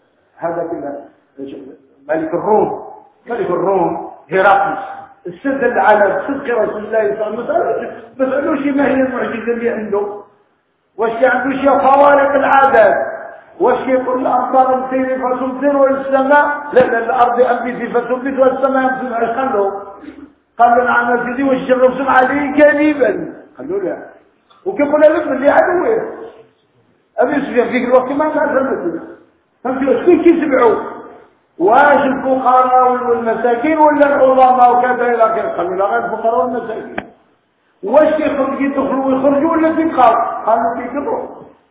هذا كله ملك الروم ملك الروم هرقل استدل على صدق رسول الله صلى الله عليه وسلم. ما سألوش ما هي المعجزة اللي عنده، واش عنده شي خوارق العادات، واش يقول الأمطار امطيري فتمطر والسماء لا لا الأرض أنبتي فتنبت والسماء يمطر. ايش قال له؟ قال له نعم يا سيدي واش جربتم عليه كذبا؟ قال له لا. وكيف قال له اللي عدوه أبي سفيان في الوقت ما كان فهمت فهمت شكون كيتبعوا؟ واش الفقراء والمساكين ولا العظماء وكذا الى اخره؟ قالوا لا غير الفقراء والمساكين. واش كيخرج يدخلوا ويخرجوا ولا كيبقاو؟ قالوا كيبقاو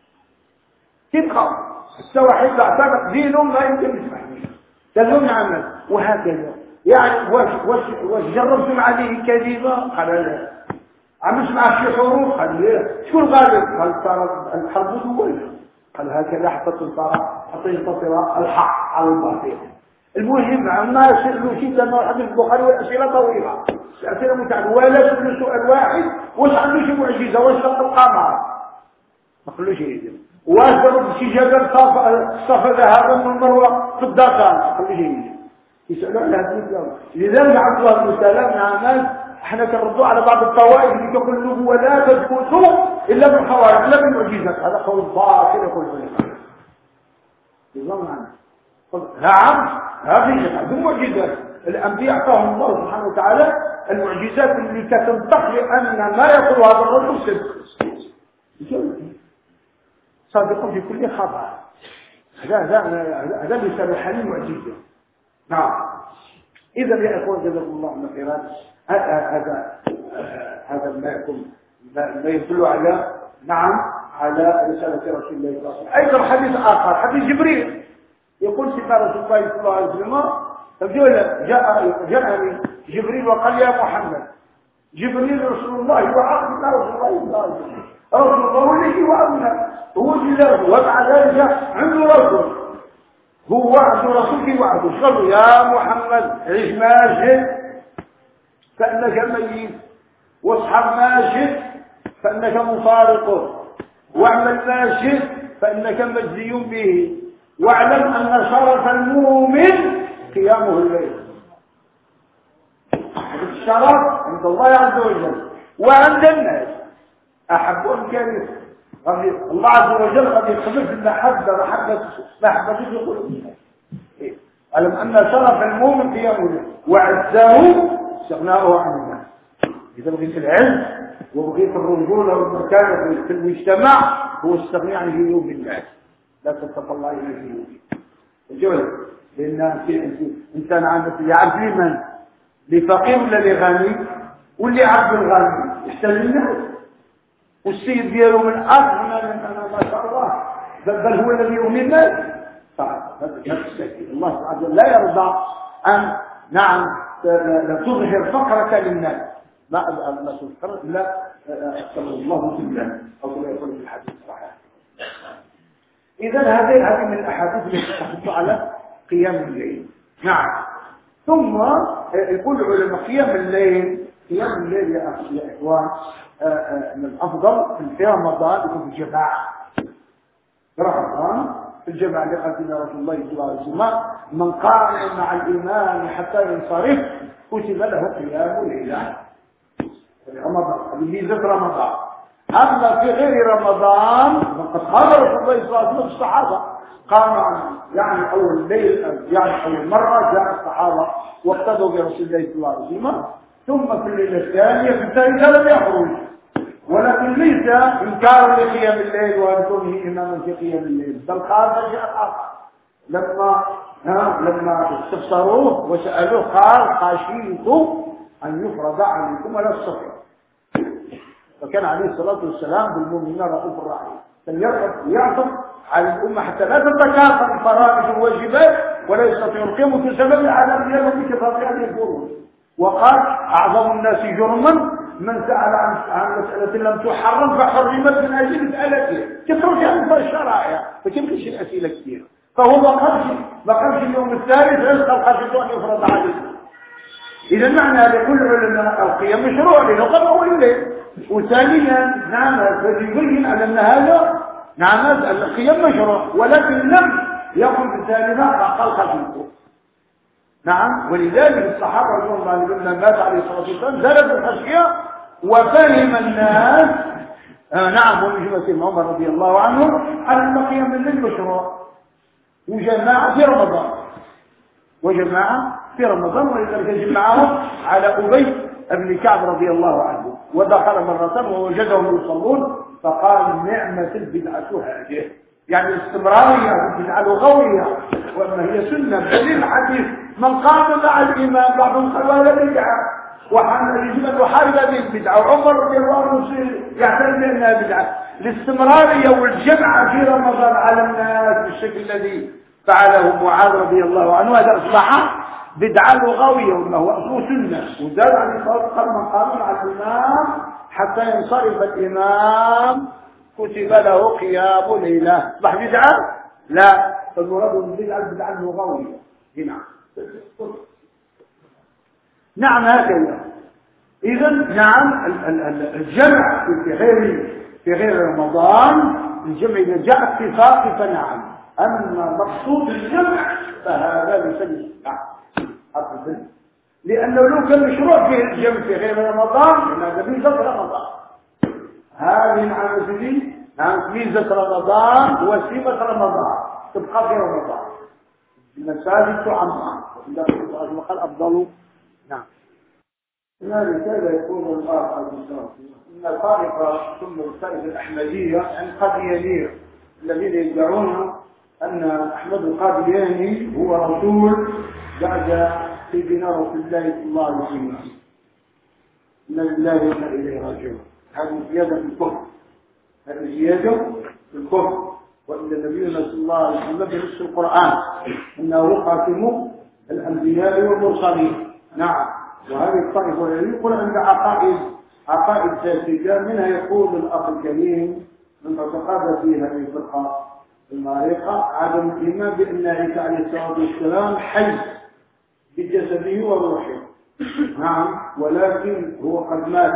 كيبقاو حتى واحد اعتنق دينهم ما يمكن يسمح به. قالوا نعم وهكذا. يعني واش واش واش جربتم عليه كذبه؟ قال لا. عملت معه شي حروب؟ قال لا. شكون غالب؟ قال صار الحرب الاولى. قال هكذا حتى تنتصر حتى ينتصر الحق على الباطل. المهم عما سألوا شيء لما حدث البخاري والأسئلة طويلة أسئلة متعددة ولا كل سؤال واحد واش عنده شي معجزة واش لقى القمر ما قالوش يجي واش ضرب شي جبل صفى ذهبا من مروة في الدكان ما قالوش يجي يسألوا على هذا الكلام. لذلك عبد الله بن سلام نعم احنا كنردوا على بعض الطوائف اللي تقول النبوة لا تثبت إلا بالخوارق لا بالمعجزات. هذا قول باطل يقول بالخوارق يظن عنه. نعم هذه هذه معجزات الأنبياء أعطاهم الله سبحانه وتعالى المعجزات اللي كتنطق لأن ما يقول هذا الرجل صدق صادق في كل خبر. هذا هذا هذا اللي يسمى حال معجزة. نعم إذا يا إخوان جزاكم الله من خيرات هذا هذا ما يكون ما يدل على نعم على رسالة رسول الله صلى الله عليه وسلم. أيضا حديث آخر حديث جبريل يقول سيدنا رسول الله صلى الله عليه وسلم جاء جاءني جبريل وقال يا محمد جبريل رسول الله وعبد رسول الله صلى الله عليه وسلم رسول الله الذي وعدنا هو جلاله ومع ذلك عنده رسول هو وعد رسولك وعده. قالوا يا محمد عيش ما شئت فانك ميت واصحب ما شئت فانك مفارقه واعمل ما شئت فانك مجزي به واعلم ان شرف المؤمن قيامه الليل. الشرف عند الله عز وجل وعند الناس احبهم كريم. الله عز وجل قد يخلف المحبه محبه محبه في قلوب الناس. علم ان شرف المؤمن قيامه الليل وعزه استغناؤه عن الناس. اذا بغيت العز وبغيت الرجوله والمكانه في المجتمع هو استغناء عن جيوب الناس. لا تتقى الله إلى جيوبه الجولة لأن إنسان عامة يعرف لمن لفقير ولا لغني واللي عبد الغني يحتاج الناس والسيد دياله من أغنى من أنا ما شاء الله بل هو الذي يغني الناس. هذا الشيء الله سبحانه وتعالى لا يرضى أن نعم لا تظهر فقرك للناس ما لا تظهر لا أكثر الله بالله أو كما يقول في الحديث الصحيح. إذا هذه هذه من الأحاديث التي تحث على قيام الليل. نعم ثم يقول العلماء قيام الليل قيام الليل يا إخوان من الأفضل في رمضان يكون في الجماعة. في رمضان في الجماعة لقد رسول الله صلى الله عليه وسلم من قام مع الإمام حتى ينصرف كتب له قيام ليلة في رمضان. هذه ميزة رمضان. أما في غير رمضان فقد قال رسول الله صلى الله عليه وسلم الصحابة قام يعني أول ليل يعني أول مرة جاء الصحابة واقتدوا برسول الله صلى الله عليه وسلم ثم في الليلة الثانية في الثالثة لم يخرج. ولكن ليس إنكارا لقيام الليل وأن كونه إماما في قيام الليل بل قال شيئا آخر لما لما استفسروه وسألوه قال خشيت أن يفرض عليكم ولا الصفر. فكان عليه الصلاة والسلام بالمؤمنين رؤوف رحيم فليعطف على الأمة حتى لا تتكاثر الفرائض والواجبات ولا يستطيع القيام بسبب العذاب الذي كفر هذه الفروض. وقال أعظم الناس جرما من سأل عن عن مسألة لم تحرم فحرمت من أجل مسألته. كثرت عن الشرائع فكيف شيء أسئلة كثيرة فهو ما قالش ما قالش اليوم الثالث رزق خشيت أن يفرض عليه. إذا معنى لكل علماء القيام مشروع لأنه قال أول الليل. وثانيا نعم فيبين على أن هذا نعم القيام مشروع ولكن لم يقول بالثالثة قال خفيفه. نعم. ولذلك الصحابة رضي الله عنهم لما مات عليه الصلاة والسلام زادت الخشية وفهم الناس آه نعم ومن جملة عمر رضي الله عنه أن القيام الليل مشروع وجماعة في رمضان وجماعة في رمضان ولذلك جمعهم على أبي بن كعب رضي الله عنه ودخل مرة ووجدهم يصلون فقال نعمة البدعة هذه يعني الاستمرارية البدعة لغوية وأما هي سنة دليل الحديث من قام مع الإمام بعضهم قال ولا بدعة وحنا يجب وحارب هذه البدعة وعمر رضي الله عنه يعترف بأنها بدعة الاستمرارية والجمع في رمضان على الناس بالشكل الذي فعله معاذ رضي الله عنه هذا أصبح بدعة لغوية وهو أصله سنة وزاد عليه الصلاة والسلام من قام مع الإمام حتى ينصرف الإمام كتب له قيام ليلة أصبح بدعة؟ لا فالمراد من بدعة البدعة اللغوية هنا نعم هكذا. إذا نعم الجمع في غير في غير رمضان الجمع إذا جاء اتفاق فنعم أما مقصود الجمع فهذا ليس بالاستطاعة أبدا لأنه لو كان مشروع في الجمع في غير رمضان هذا ميزة رمضان هذه نعم سيدي نعم ميزة رمضان وسيمة رمضان تبقى في رمضان المساجد تعمر وإذا قال أفضل نعم. لذلك هذا يقول الله عز وجل إن الطائفة ثم الطائفة الأحمدية القاديانية الذين يدعون أن أحمد القادياني هو رسول بعد سيدنا رسول الله صلى الله عليه وسلم إن لله وإنا إليه راجعون. هذه زيادة في الكفر هذه زيادة في الكفر وإن النبي صلى الله عليه وسلم بنص القرآن إنه خاتم الأنبياء والمرسلين. نعم. وهذه الطائفة الذي يقول عند عقائد عقائد فاسدة منها يقول الأخ الكريم من اعتقد فيها هذه الفرقة المارقة عدم الإيمان بأن عيسى عليه الصلاة والسلام حي بجسده وروحه. نعم. ولكن هو قد مات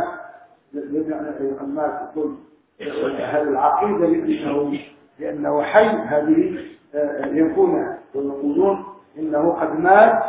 يعني قد مات يقول هذه العقيدة لأنه لأنه حي هذه يكون ويقولون إنه قد مات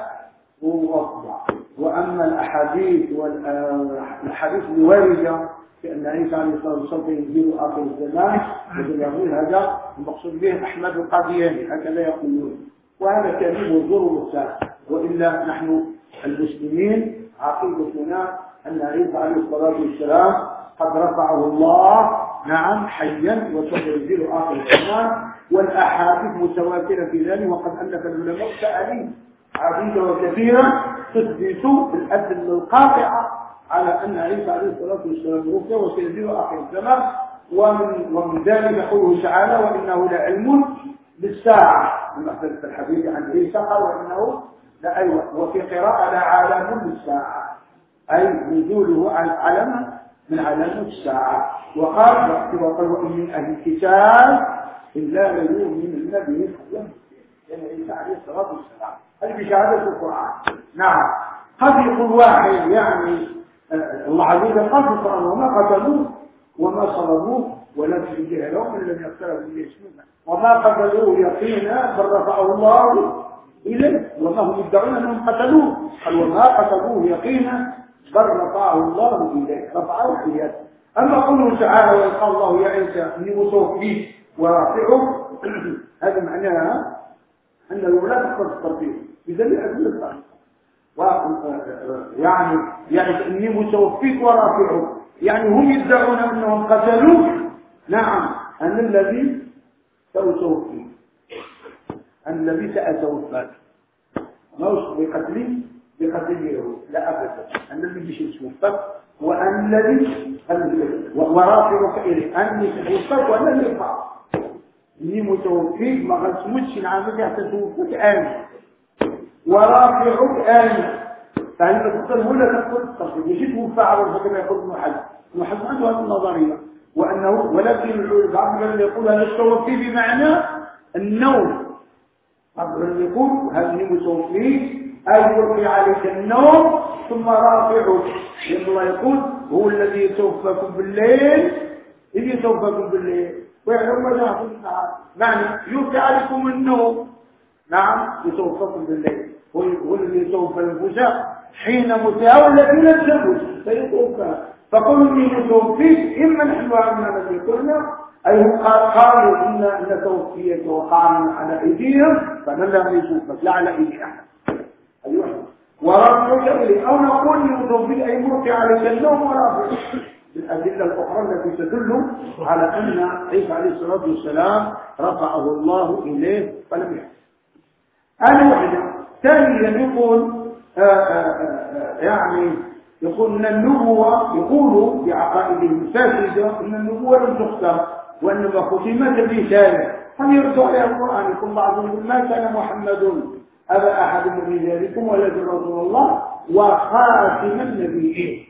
وأصبح. وأما الأحاديث والأحاديث الواردة بأن عيسى عليه الصلاة والسلام ينزل آخر الزمان يقول هذا المقصود به أحمد القادياني هكذا يقولون وهذا كذب وزور الساعة وإلا نحن المسلمين عقيدتنا أن عيسى عليه الصلاة والسلام قد رفعه الله نعم حيا وسينزل آخر الزمان والأحاديث متواترة في ذلك وقد ألف العلماء تأليف عديدة وكثيرة تثبت بالأدلة القاطعة على أن عيسى عليه الصلاة والسلام رفع وسينزل آخر الزمان ومن ومن ذلك قوله تعالى وإنه لعلم للساعة في الحديث عن عيسى قال وإنه لأيوة وفي قراءة لعالم للساعة أي نزوله علم من علامة الساعة وقال وقال وإن من أهل الكتاب إلا ليؤمن النبي يعني عيسى عليه الصلاة والسلام هذه بشهادة القرآن. نعم. قد يقول واحد يعني الله عز وجل قال في القرآن وما قتلوه وما صلبوه ولكن شبه لهم من لم يختلفوا به اسمه وما قتلوه يقينا بل رفعه الله إليه وما هم يدعون أنهم قتلوه قال وما قتلوه يقينا بل رفعه الله إليه رفعه إليه. أما قوله تعالى وقال الله يا عيسى إني متوفيك ورافعه هذا معناها أن الأولاد تقدر التربية بدليل أدلة الصحيحة يعني يعني إني متوفيك ورافعه يعني هم يدعون أنهم قتلوه. نعم. أن الذي سأتوفيه أن الذي سأتوفاك ما وصف بقتلي بقتل اليهود لا أبدا أن الذي سيتوفاك وأن الذي ورافعك إليه أني سأتوفاك وأن الذي يرفعك إني متوفيك ما غنسمتش نعمل حتى توفيك آمن ورافعك آمن فهل تقول ولا تقول تصدق يجي توفى على الحكم يقول ابن حزم ابن حزم عنده هذه النظرية وأنه ولكن بعض الذين يقول هذا التوفي بمعنى النوم بعض الذين يقول هذه متوفيك أي يلقي عليك النوم ثم رافعك لأن الله يقول هو الذي يتوفاكم بالليل إذ يتوفاكم بالليل ويعلم ماذا في النهار معنى يلقي عليكم النوم نعم يتوفاكم بالليل والذي يتوفى الانفس حين موتها والتي لم تمت فيتوفى فقل اني متوفيك اما نحن واما الذي قلنا اي هم قالوا ان ان توفيك وقعنا على ايديهم فمن لم يتوفك لا على ايدي احد ايوه وربك اليه او نقول متوفيك اي مرتي عليك النوم ورافع بالادله الاخرى التي تدل على ان عيسى عليه الصلاه والسلام رفعه الله اليه فلم يحدث. هذه واحدة. ثانيا يقول آآ آآ يعني يقول ان النبوة يقولوا بعقائدهم الفاسدة ان النبوة لم تختم وانما ختمت الرسالة هم يردوا عليها القرآن يقول بعضهم ما كان محمد أبا أحد من رجالكم ولكن رسول الله وخاتم النبيين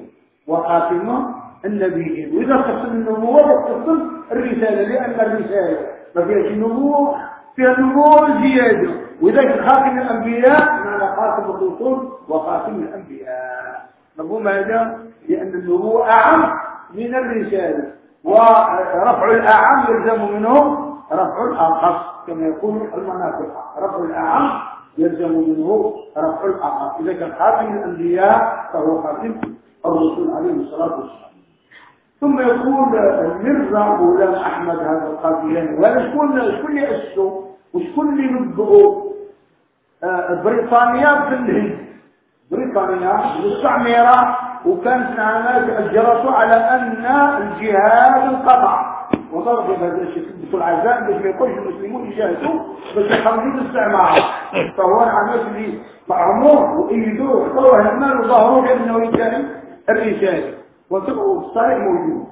وخاتم النبيين وإذا تختم النبوة تختم الرسالة لأن الرسالة ما فيهاش النبوة فيها النبوة الزيادة وذلك خاتم الأنبياء معنى خاتم الرسل وخاتم الأنبياء مفهوم هذا لأن النبوة أعم من الرسالة ورفع الأعم يلزم منه رفع الأخص كما يقول المنافق رفع الأعم يلزم منه رفع الأخص إذا كان خاتم الأنبياء فهو خاتم الرسل عليه الصلاة والسلام. ثم يقول المرزا غلام أحمد هذا القادياني وهذا شكون شكون اللي أسسه وشكون اللي نبغوا آه بريطانيا في الهند بريطانيا مستعمرة وكانت نعمات أجرته على أن الجهاد انقطع وضرب بهذا الشيء بكل عزاء باش ما يقولش المسلمون يجاهدوا باش يخرجوا الاستعمار فهو نعمات اللي طعموه وإيدوه وحطوه المال وظهروه بأنه يجاهد الرجال وتبعوا الصحيح موجود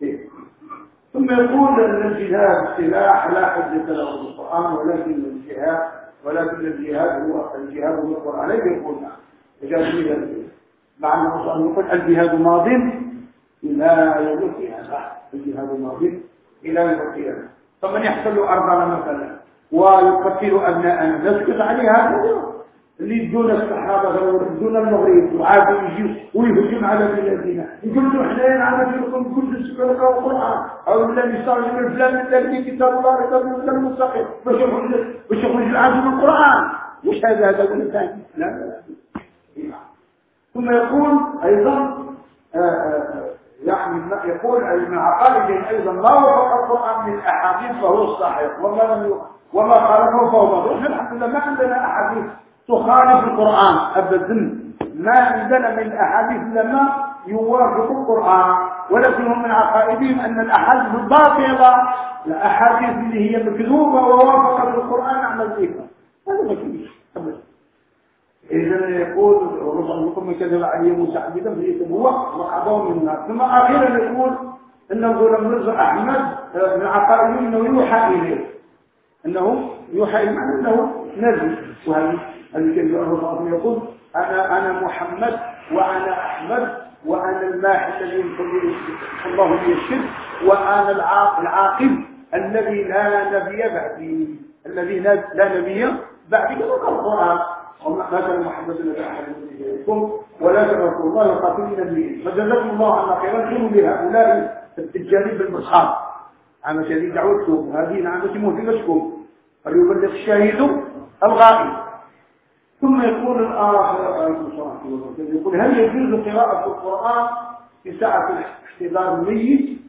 ثم يقول أن الجهاد سلاح لا حجة له في القرآن ولكن الجهاد ولكن الجهاد هو الجهاد هو القرآن ليس يقولنا الجهاد مع أنه يقول الجهاد ماض إلى يوم القيامة الجهاد ماض إلى يوم القيامة فمن يحتل أرضنا مثلا ويقتل أبناءنا نسكت عليه هذا اللي يجون الصحابة ويجون المغرب وعادوا يجيوا ويهجم على بلادنا يقولوا احنا عنا فيكم كل سكرة القرآن أو الذي صار من فلان الذي كتاب الله كتاب الله المستقيم باش يخرج العبد من القرآن مش هذا هذا ولا ثاني لا لا ثم يقول أيضا آآ آآ يعني يقول من عقائدهم أيضا ما وفق القرآن من أحاديث فهو الصحيح وما لم وما خالفه فهو مضروب الحمد لله ما عندنا أحاديث تخالف القرآن أبدا ما عندنا من أحاديث لما يوافق القرآن ولكن هم من عقائدهم أن الأحاديث الباطلة الأحاديث اللي هي مكذوبة ووافقت القرآن نعمل بها هذا ما فيش أبدا إذا يقول ربما كذب عليه موسى عبدا فليكن هو وحضر من الناس ثم أخيرا يقول أنه غلام مرزا أحمد من عقائدهم أنه يوحى إليه أنه يوحى إليه معنى أنه نبي وهذا الكلمة الرسول يقول أنا أنا محمد وأنا أحمد وأنا الماحي الذي ينقل الله لي الشرك وأنا العاقب الذي لا نبي بعدي الذي لا نبي بعدي كما قال القرآن ما كان محمد لدى أحد من رجالكم ولكن رسول الله يقاتل النبيين فجزاكم الله عنا خيرا كونوا لهؤلاء التجارين بالمصحف عما شديد دعوتكم هذه نعمة موهبتكم فليبلغ الشاهد الغائب. ثم يقول الآخر يقول هل يجوز قراءة القرآن في ساعة احتضار الميت؟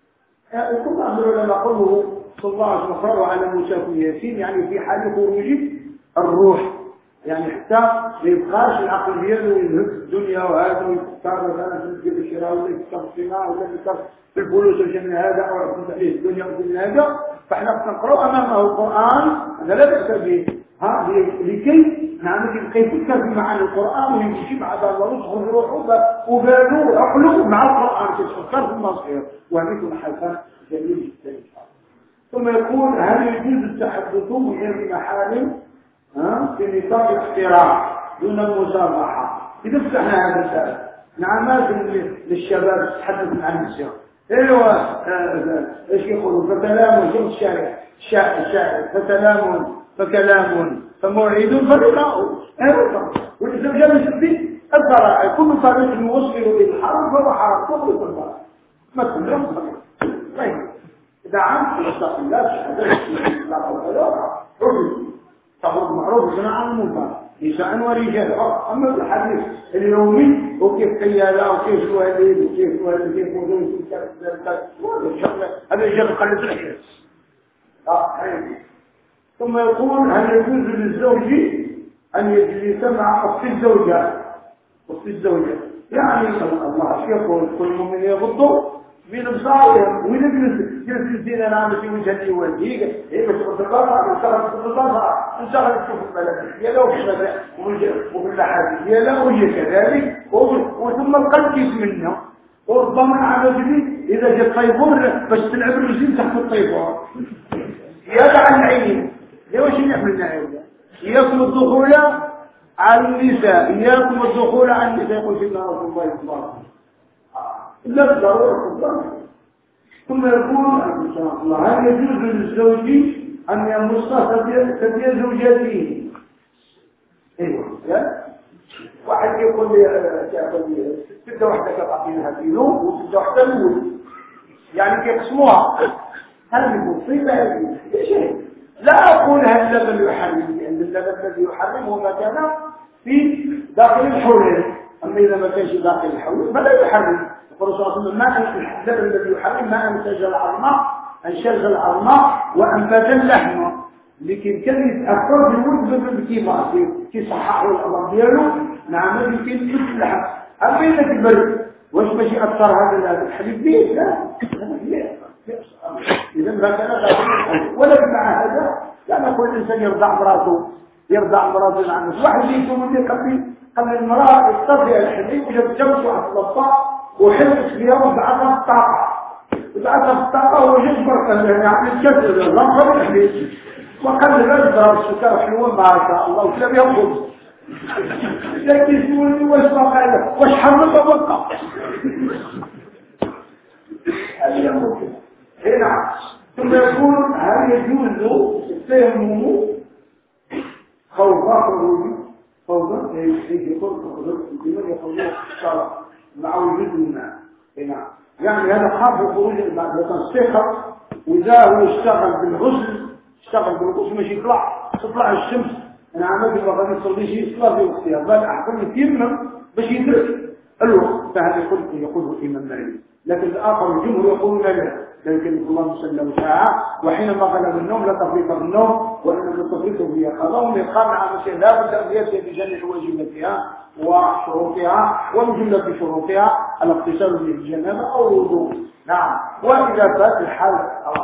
يقول بعض العلماء قوله صلى الله عليه وسلم قرأوا على موسى في ياسين يعني في حال خروج الروح يعني حتى ما يبقاش العقل ديالو ينهك الدنيا وهذا ويفكر مثلا في الجيب الشراء ولا يفكر في الصناعه ولا يفكر في الفلوس وشيء من هذا او يعتمد عليه الدنيا وشيء من هذا فاحنا نقرا امامه القران هذا لا باس به ها لكي نعمل يبقى يفكر في معاني القران ويمشي مع هذا الله ويدخل روحه وباله وعقله مع القران يتفكر في المصير وهذا يكون حسن جميل جدا. ثم يقول هل يجوز التحدث بغير محارم في نطاق الاحترام دون المسامحة إذا فتحنا هذا الباب نعمات للشباب تتحدث عن النساء ايوه ايش يقولوا فكلام شوف الشارع الشاعر الشاعر فكلام فكلام فموعد فلقاء ايوه والإنسان جاب يسبي الضرائع كل طريق يوصل إلى الحرب فهو حرب كل الضرائع ما كلهم طيب إذا عمت واتق الله شهادة الله ولا حرب تأمر بالمعروف وتنهى عن المنكر نساء ورجال. أما الحديث اليومي وكيف قيادة وكيف الوالد وكيف الوالد كيف وزن هذا الرجال قلت الحياة. ثم يقول هل يجوز للزوج أن يجلس مع أخت الزوجة؟ أخت الزوجة يعني الله يقول كل مؤمن يغض من أبصارهم ويجلس جلس الدين أنا في وجهتي وجهي هي بس تقطع انشغلت تقطع انشغلت في البلد يا لو في وفي الحاجة يا لو هي كذلك وثم القلب منه وربما على جديد إذا جاء طيبون بس تلعب الرجيم تحت الطيبون يدع العين ليش نعمل نعمل إياكم الدخول على النساء إياكم الدخول على النساء يقول سيدنا رسول الله صلى الله عليه وسلم لا ضرورة. ثم يقول إن شاء الله هل يجوز للزوج أن يمص ثدي زوجته؟ أيوه لا واحد يقول لي سدة واحدة كتعطينها كيلو وسدة واحدة نقول يعني كيقسموها هل يكون لا شيء. لا أقول هل اللبن يحرم لأن اللبن الذي يحرم هو ما كان في داخل الحولين. أما إذا ما كانش داخل الحولين فلا يحرم. يقول صلى الله عليه وسلم ما اللبن الذي يحرم ما أنتج العظماء أنشج العظماء وأنتج اللحم لكن كان يتأثر بالود بالكيما كي صححوا الأمر ديالو نعم يمكن يجيب اللحم. أما إذا كبر واش ماشي أثر هذا الحليب به لا إذا ما كان ولا مع هذا لا كل إنسان يرضع مراته يرضع مراته عنه. واحد يكون اللي قبل قبل المرأة يسترضي الحليب وجاب جمس واحد الطاقة وحلت فيها وبعثها الطاقة وبعثها الطاقة ويجبر يعني عمل الكسر الرمضة بالحليب وقال له يضرب السكر حلوة ما شاء الله وكلا بيها الخبز لكن يقول واش بقى له واش حرم بقى هذه ممكن هنا. ثم يقول هل يجوز التيمم خوف خروج خوف يقول خروج لمن يقول الصلاة مع وجود الماء هنا يعني هذا خاف خروج الماء لكن استيقظ وإذا هو اشتغل بالغسل اشتغل بالغسل ماشي يطلع تطلع الشمس انا عملت ما غادي يصلي شي صلاه في وقتها بل احسن يتيمم باش يدرك الوقت. فهذا يقول يقوله الامام مالك. لكن الاخر الجمهور يقولون لا لكن الله سلم ساعه وحينما غلب النوم لا تفريط بالنوم وانما التفريط هي قضاء ويقام على مشي لا بد ان ياتي بجميع واجباتها وشروطها ومن جمله شروطها الاغتسال بالجنابه او الوضوء. نعم واذا فات الحال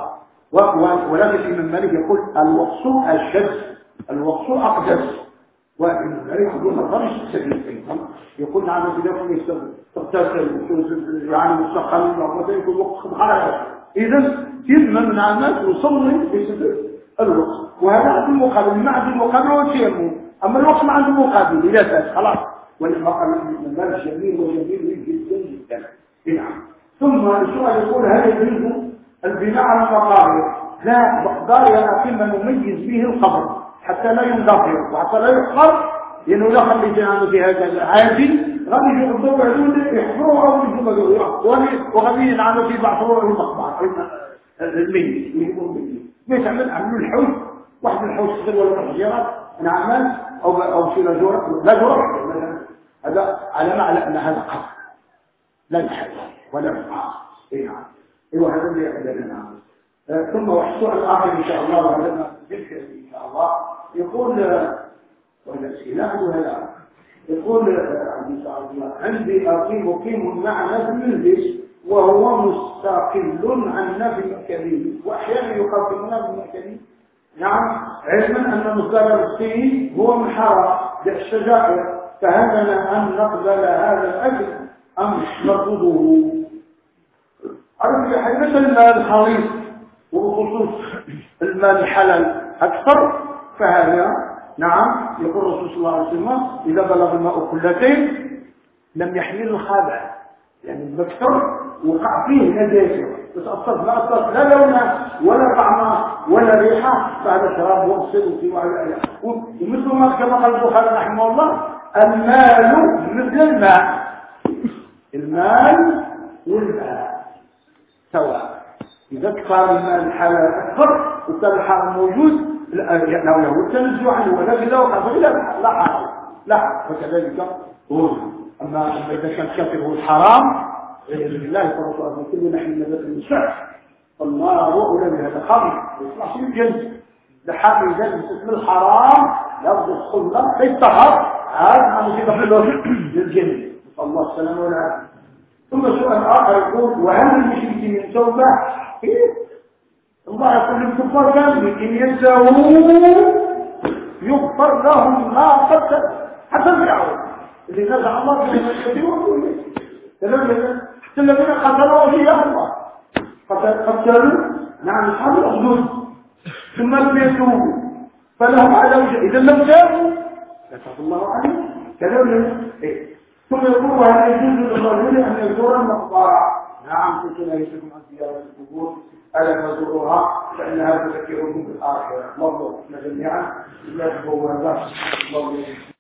ولكن الامام مالك يقول الوقت الشد الوقت اقدس وإن ذلك يقول الضرش سبيل يقول نعم إذا كنت يستخدم تغتسل يعني مستقل وقت يكون وقت خمخارج إذن كلمة من عامات وصلي بسبب الوقت. وهذا عند المقابل ما عند المقابل والتيمم. أما الوقت ما عند المقابل إذا فات خلاص ولما قال من ذلك جميل وجميل جدا جدا. نعم. ثم السؤال يقول هل يجوز البناء على المقابر؟ لا مقدار يقين ما نميز به القبر حتى لا يندفر وحتى لا يحقر لأنه لا خلي جنانه في هذا عادي غادي يحضروا بعدون يحضروا أو يجوا وغادي ينعموا في بعض المقبرة الميت يجيبوا الميت ما يتعمل عملوا الحوش واحد الحوش صغير ولا محجرات نعمات أو أو شيء لجورة لا جورة هذا على معنى أن هذا قبر لا يحل ولا يحقر. إيه نعم إيوه هذا اللي يحدثنا. ثم وحصول الآخر إن شاء الله وعلمنا ذكر إن شاء الله يقول ولا سلاح ولا يقول إن شاء الله عندي أقيم مقيم مع نفي المنزل وهو مستقل عن نفي مكانه وأحيانا يقدمون بمكانه. نعم علما أن مصدر فيه هو من حرام بالشجاعة فهل لنا أن نقبل هذا الأكل أم نرفضه؟ عرفت حيث المال الخليط وبخصوص المال الحلال أكثر فهذا نعم يقول الرسول صلى الله عليه وسلم إذا بلغ الماء قلتين لم يحمل الخابع يعني المكثر وقع فيه نجاسة تتأثر لا أثر لا لونه ولا طعمه ولا ريحه بعد شراب وغسل وفي وعلى ومثل ما كما قال البخاري رحمه الله المال مثل الماء المال والماء سواء إذا كثر المال الحلال أكثر وكان الحرام موجود لو يهود تنزلوا عنه ولكن لو قال لا لا حرام لا فكذلك هو. أما إذا كان كافر هو الحرام لله صلى الله عليه وسلم نحن نبات المسح فالنار أولى بهذا خمر يصلح في الجنة لحاكم ذلك اسم الحرام لفظ الصلة ليستحر هذا مصيبة في الوقت للجنة نسأل الله السلامة والعافية. ثم سؤال آخر يقول وهل المشركين من توبة؟ إيه؟ الله يقول للكفار كامل إن ينسوا يغفر لهم ما قد حتى الفرعون اللي نزع الله من المشركين حتى الذين قتلوا أولياء الله قتلوا نعم أصحاب الأخدود ثم لم يتوبوا فلهم عذاب إذا لم تابوا يتوب الله عنهم كذلك إيه. ثم يقول وهل يجوز للرجل أن يزور المقبرة؟ نعم كنت نهيتكم عن زيارة القبور ألا تزوروها فإنها تذكركم بالآخرة. الله جميعا الله هو الله